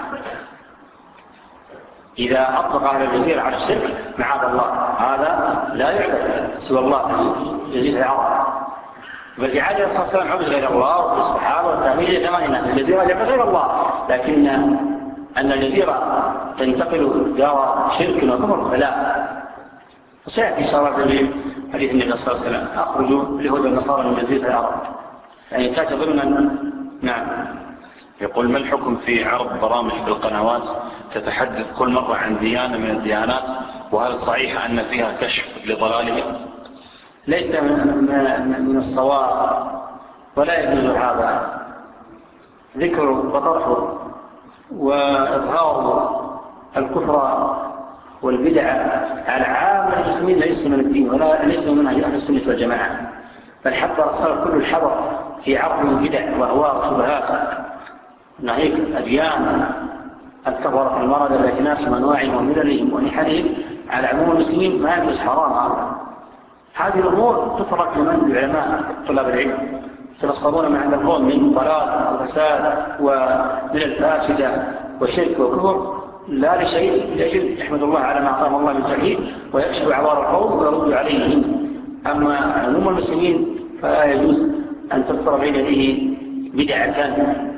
إذا أطلق على الجزيرة على الشرك معاذ الله هذا لا يعبد سوى الله جزيرة العرب. بل عليه الصلاة والسلام عبد غير الله وفي الصحابة والتابعين زماننا الجزيرة يعبد غير الله، لكن أن الجزيرة تنتقل دار شرك وكفر فلا. وسيأتي شرف في حديث النبي صلى الله عليه وسلم: أخرجوا اليهود والنصارى من جزيرة العرب، يعني كانت ضمن. نعم. يقول: ما الحكم في عرض برامج في القنوات تتحدث كل مرة عن ديانة من الديانات، وهل صحيح أن فيها كشف لضلالهم؟ ليس من الصواب ولا يجوز هذا ذكر وطرح وإظهار الكفر والبدع على عامة المسلمين ليس من الدين ولا ليس من منهج أهل السنة والجماعة، بل حتى صار كل الحذر في عرض البدع وأهواء وشبهات. ناهيك أديان الكفرة المرض التي ناس من أنواعهم ومللهم ونحلهم على عموم المسلمين ما يجوز حرام هذا. هذه الأمور تترك لمن العلماء طلاب العلم يتنصرون من عند القوم من ضلال وفساد ومن الفاسدة وشرك وكفر لا لشيء لأجل يحمد الله على ما أعطاه الله من توحيد ويكشف عوار القوم ويرد عليهم. أما عموم المسلمين فلا يجوز أن تذكر بين يديه بدعة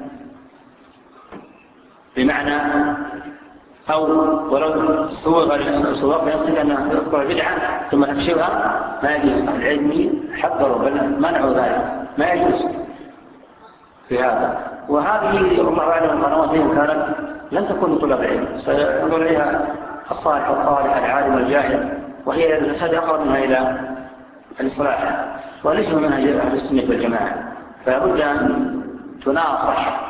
بمعنى أو ولو صور صور يصل أن تذكر بدعة ثم تكشفها ما يجوز. العلم حذروا بل منعوا ذلك ما يجوز في هذا. وهذه الله أعلم القنوات هي كانت لن تكون طلاب العلم، سينظر إليها الصالح والطالح العالم والجاهل، وهي الفساد أقرب منها إلى الإصلاح وليس منها أهل السنة والجماعة. فلابد أن تناصح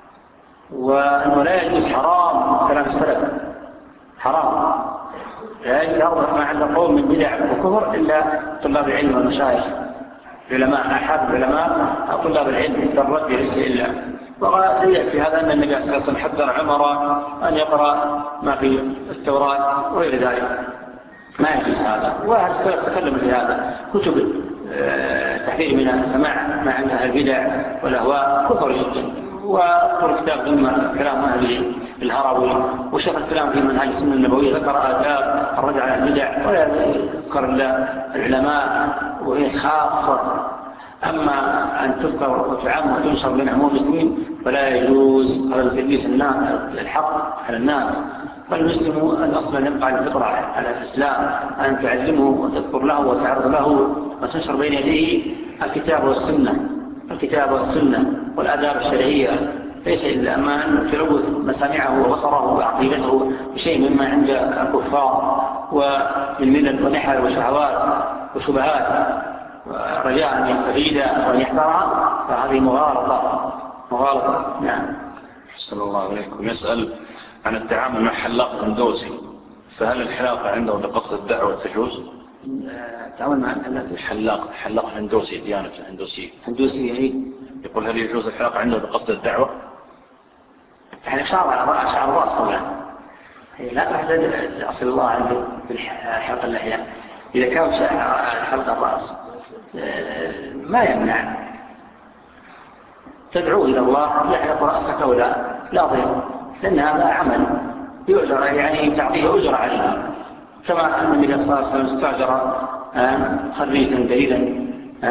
وأنه لا يجوز حرام كلام السلف حرام، لا يجوز ما عند القوم من بدع وكفر إلا طلاب العلم والمشايخ علماء أحد العلماء طلاب العلم الرد ليس إلا. وغاية في هذا أن النبي صلى الله عليه وسلم حذر عمر أن يقرأ ما في التوراة وغير ذلك ما يجوز هذا. وأهل السلف تكلموا في هذا كتب تحذير من السماع ما عندها البدع والأهواء كثر جدا. وأذكر كتاب ضمن كلام أهل الهروي وشيخ الإسلام في منهج السنة النبوية ذكر آداب الرجع على البدع ولا يذكر العلماء وهي خاصة. أما أن تذكر وتعام وتنشر بين عموم المسلمين فلا يجوز هذا تلبيس الحق على الناس. فالمسلم الأصل أن يبقى على الفطرة على الإسلام، أن تعلمه وتذكر له وتعرض له وتنشر بين يديه الكتاب والسنة الكتاب والسنة والآداب الشرعية، ليس إلا أما أن تلوث مسامعه وبصره وعقيدته بشيء مما عند الكفار ومن ملل ونحل وشهوات وشبهات رجاء أن يستفيد وأن يحترها، فهذه مغالطة مغالطة. نعم. حسن الله عليكم. يسأل عن التعامل مع حلاق هندوسي، فهل الحلاقة عنده بقصد الدعوة تجوز؟ التعامل مع الحلاق حلاق هندوسي ديانة هندوسية هندوسي يعني يقول هل يجوز الحلاقة عنده بقصد الدعوة؟ يعني شعر على شعر الرأس طبعا لا تحتاج أصل الله عنده بالحلق اللحية. إذا كان حلق الرأس ما يمنع تدعو إلى الله يحلق رأسك ولا لا ضير، لأن هذا عمل يؤجر يعني تعطيه أجر عليه كما أن النبي صلى الله عليه وسلم استأجر خريجا دليلا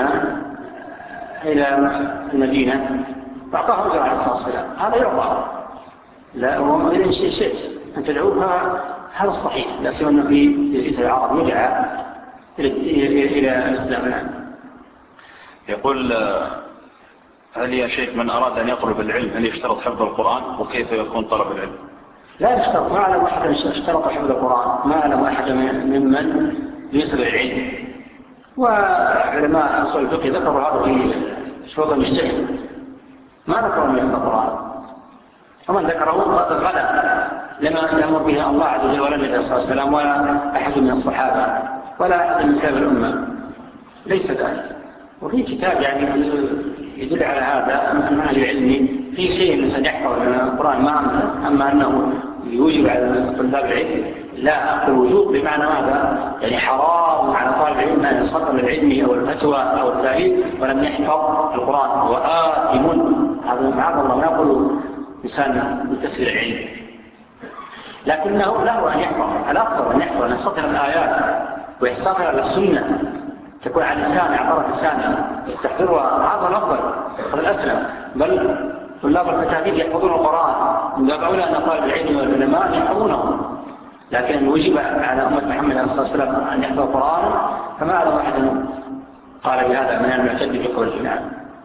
إلى المدينة فأعطاه أجر عليه الصلاة والسلام. هذا يعطى، لا وإذا شئت أن تدعوها هذا الصحيح، لا سوى أنه في جزيرة العرب يدعى إلى الإسلام. يقول هل يا شيخ من أراد أن يطلب العلم هل يشترط حفظ القرآن وكيف يكون طلب العلم؟ لا يشترط، ما أعلم أحد اشترط حفظ القرآن، ما أعلم أحد ممن يصل العلم. وعلماء أصول الفقه ذكروا هذا في شروط المجتهد، ما ذكروا من حفظ القرآن، ومن ذكره قد غلب لما يأمر به الله عز وجل ولا النبي صلى الله عليه وسلم ولا أحد من الصحابة ولا أحد من سلف الأمة، ليس ذلك. وفي كتاب يعني يدل على هذا أن أهل العلم في شيء سنحفظ من القرآن ما أمثل، أما أنه يوجب على طلاب العلم لا أقول وجوب بمعنى ماذا؟ يعني حرام على طالب العلم أن يصدر العلم أو الفتوى أو التاريخ ولم يحفظ القرآن، هو آثم. هذا معاذ الله ما يقول إنسان متسل العلم، لكنه له أن يحفظ، الأفضل أن يحفظ، أن يصدر الآيات ويحصلها للسنة تكون على لسان عبارة لسانه يستحضرها، هذا الأفضل، هذا الأسلم. بل طلاب الفتاكيد يحفظون القرآن، من باب أولى أن طالب العلم والعلماء يحفظونه، لكن وجب على أمة محمد صلى الله عليه وسلم أن يحفظ القرآن، فما أعلم أحد قال بهذا من المعتد بقوله. نعم.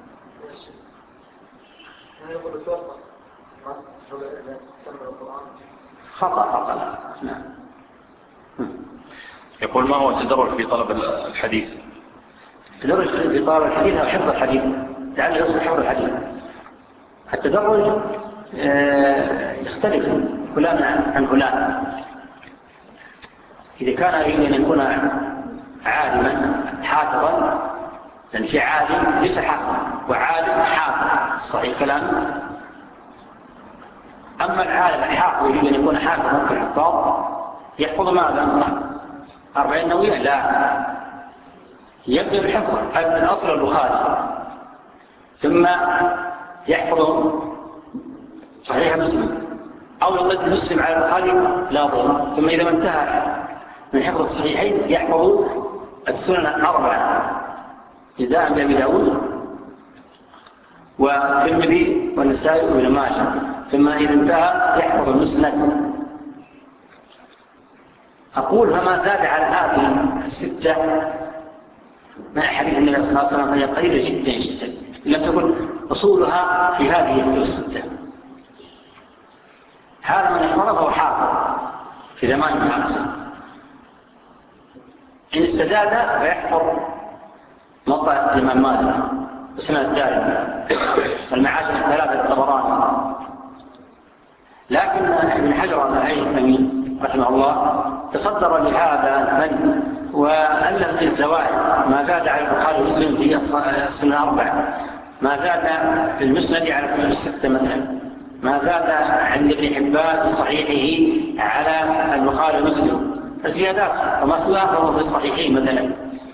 خطأ خطأ. نعم. يقول ما هو التدرج في طلب الحديث؟ التدرج في طلب الحديث أو حفظ الحديث، لعل يصل حفظ الحديث. التدرج يختلف فلان عن فلان. إذا كان يريد أن يكون عالما حافظا، لأن في عالم ليس حافظا وعالم حافظ، صحيح كلام. أما العالم الحافظ يريد أن يكون حافظا كالحفاظ، يحفظ ماذا؟ أربعين نووية؟ لا، يبدأ بحفظ الأصل البخاري، ثم يحفظ صحيح مسلم أو يضد مسلم على البخاري لا ضر، ثم إذا انتهى من حفظ الصحيحين يحفظ السنن الأربعة ابتداء بأبي داود والترمذي والنسائي وابن ماجه، ثم إذا انتهى يحفظ المسند. أقول فما زاد على هذه الستة من حديث النبي صلى الله عليه وسلم فهي قليلة جدا جدا، لم تكن أصولها في هذه الستة. هذا من يحفظه هو حافظ في زمان المعاصر. إن استزاد فيحفظ موطأ الإمام مالك وسنن الدارمي المعاجم الثلاثة الطبراني. لكن ابن حجر الهيثمي رحمه الله تصدر لهذا الفن وألف في الزوائد ما زاد على البخاري ومسلم في السنن الأربعة، ما زاد في المسند على كتب الستة مثلا، ما زاد عند ابن حبان في صحيحه على البخاري ومسلم، فزيادات وما سواهم في الصحيحين مثلا.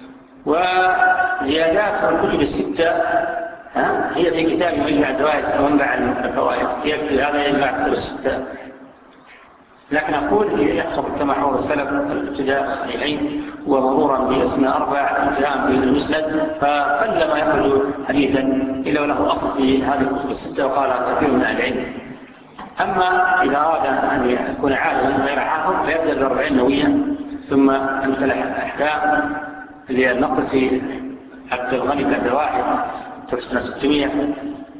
وزيادات الكتب الستة هي في كتاب مجمع الزوائد ومنبع الفوائد، يكفي هذا يجمع كتب الستة. لكن أقول يحفظ كما حفظ السلف الابتداء الصحيحين ومرورا بالسنة أربع ابتداء بالمسند، فقل ما يخرج حديثا إلا وله أصل في هذه الكتب الستة، وقال كثير من العلم. أما إذا أراد أن يكون عالما غير حافظ فيبدأ بالأربعين نووية، ثم أمثل أحكام للنقصي عبد الغني بعد واحد في سنة ستمائة،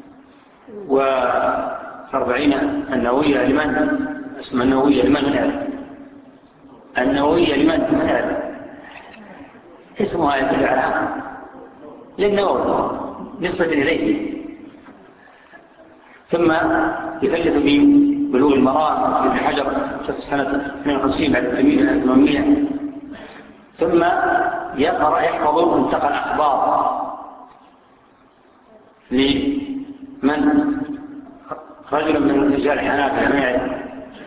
وأربعين النووية لمن اسمها النووية لمن هذا؟ النووية لمن من هذا؟ اسمها يدل على للنووي نسبة إليه. ثم يكلف ببلوغ المرام ابن حجر في سنة اثنين وخمسين بعد التلميذ الثمانمائة، ثم يقرأ يحفظ منتقى الأخبار لمن رجل من رجال الحنابلة ما يعرف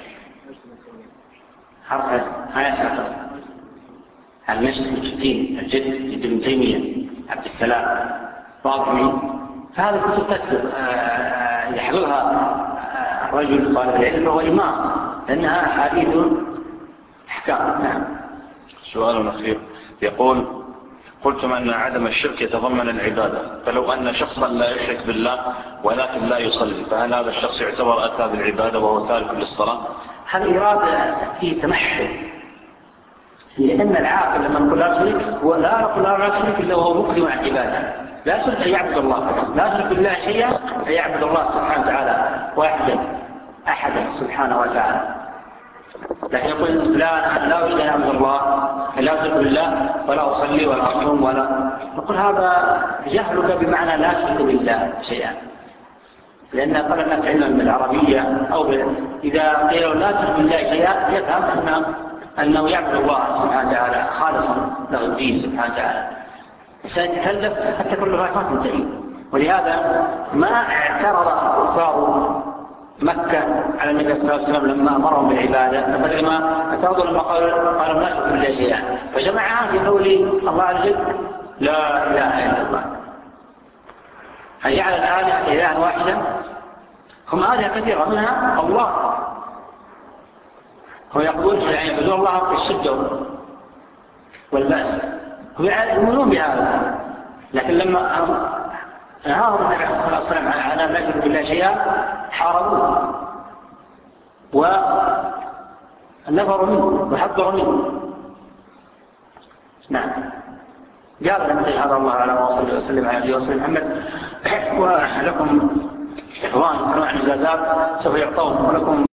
حرف هيا المشت الجدين الجد جد ابن تيمية عبد السلام واضحي. فهذا كتب تكتب يحضرها الرجل طالب العلم وهو إمام، لأنها حديث أحكام. نعم. سؤال أخير يقول: قلتم أن عدم الشرك يتضمن العبادة، فلو أن شخصا لا يشرك بالله ولكن لا يصلي، فهل هذا الشخص يعتبر أتى بالعبادة وهو تارك للصلاة؟ هذا إرادة فيه تمحل، لأن العاقل لما نقول لا شريك هو لا نقول لا شريك إلا وهو مقدم عن عبادة، لا شرك أن يعبد الله، لا شرك بالله شيئا أن يعبد الله سبحانه وتعالى واحدا أحدا سبحانه وتعالى. لكن يقول لا لا أريد أن أعبد الله، لا أشرك بالله ولا أصلي ولا أصوم ولا، نقول هذا جهلك بمعنى لا أشرك بالله شيئا، لأن قال الناس علما بالعربية أو إذا قيلوا لا أشرك بالله شيئا يفهم أن أنه يعبد الله سبحانه وتعالى خالصا له الدين سبحانه وتعالى، سيتكلف حتى كل ما تنتهي. ولهذا ما اعترض كفار مكة على النبي صلى الله عليه وسلم لما أمرهم بالعبادة، مثل ما اعترضوا لما قالوا قالوا لا نشرك بالله شيئا، فجمعها في قول الله عز وجل لا إله إلا الله. فجعل الآلهة إلها واحدا، هم آلهة كثيرة منها الله، هم يقولون يعني يعبدون الله في الشدة والبأس، هم يؤمنون بهذا، لكن لما نهاهم النبي صلى الله عليه وسلم على أن لا يشرك بالله شيئا حاربوه ونفروا منه وحذروا منه. نعم. قال لم هذا الله على ما وصل وسلم على نبينا محمد. ولكم إخوان يسمعون إجازات سوف يعطون ولكم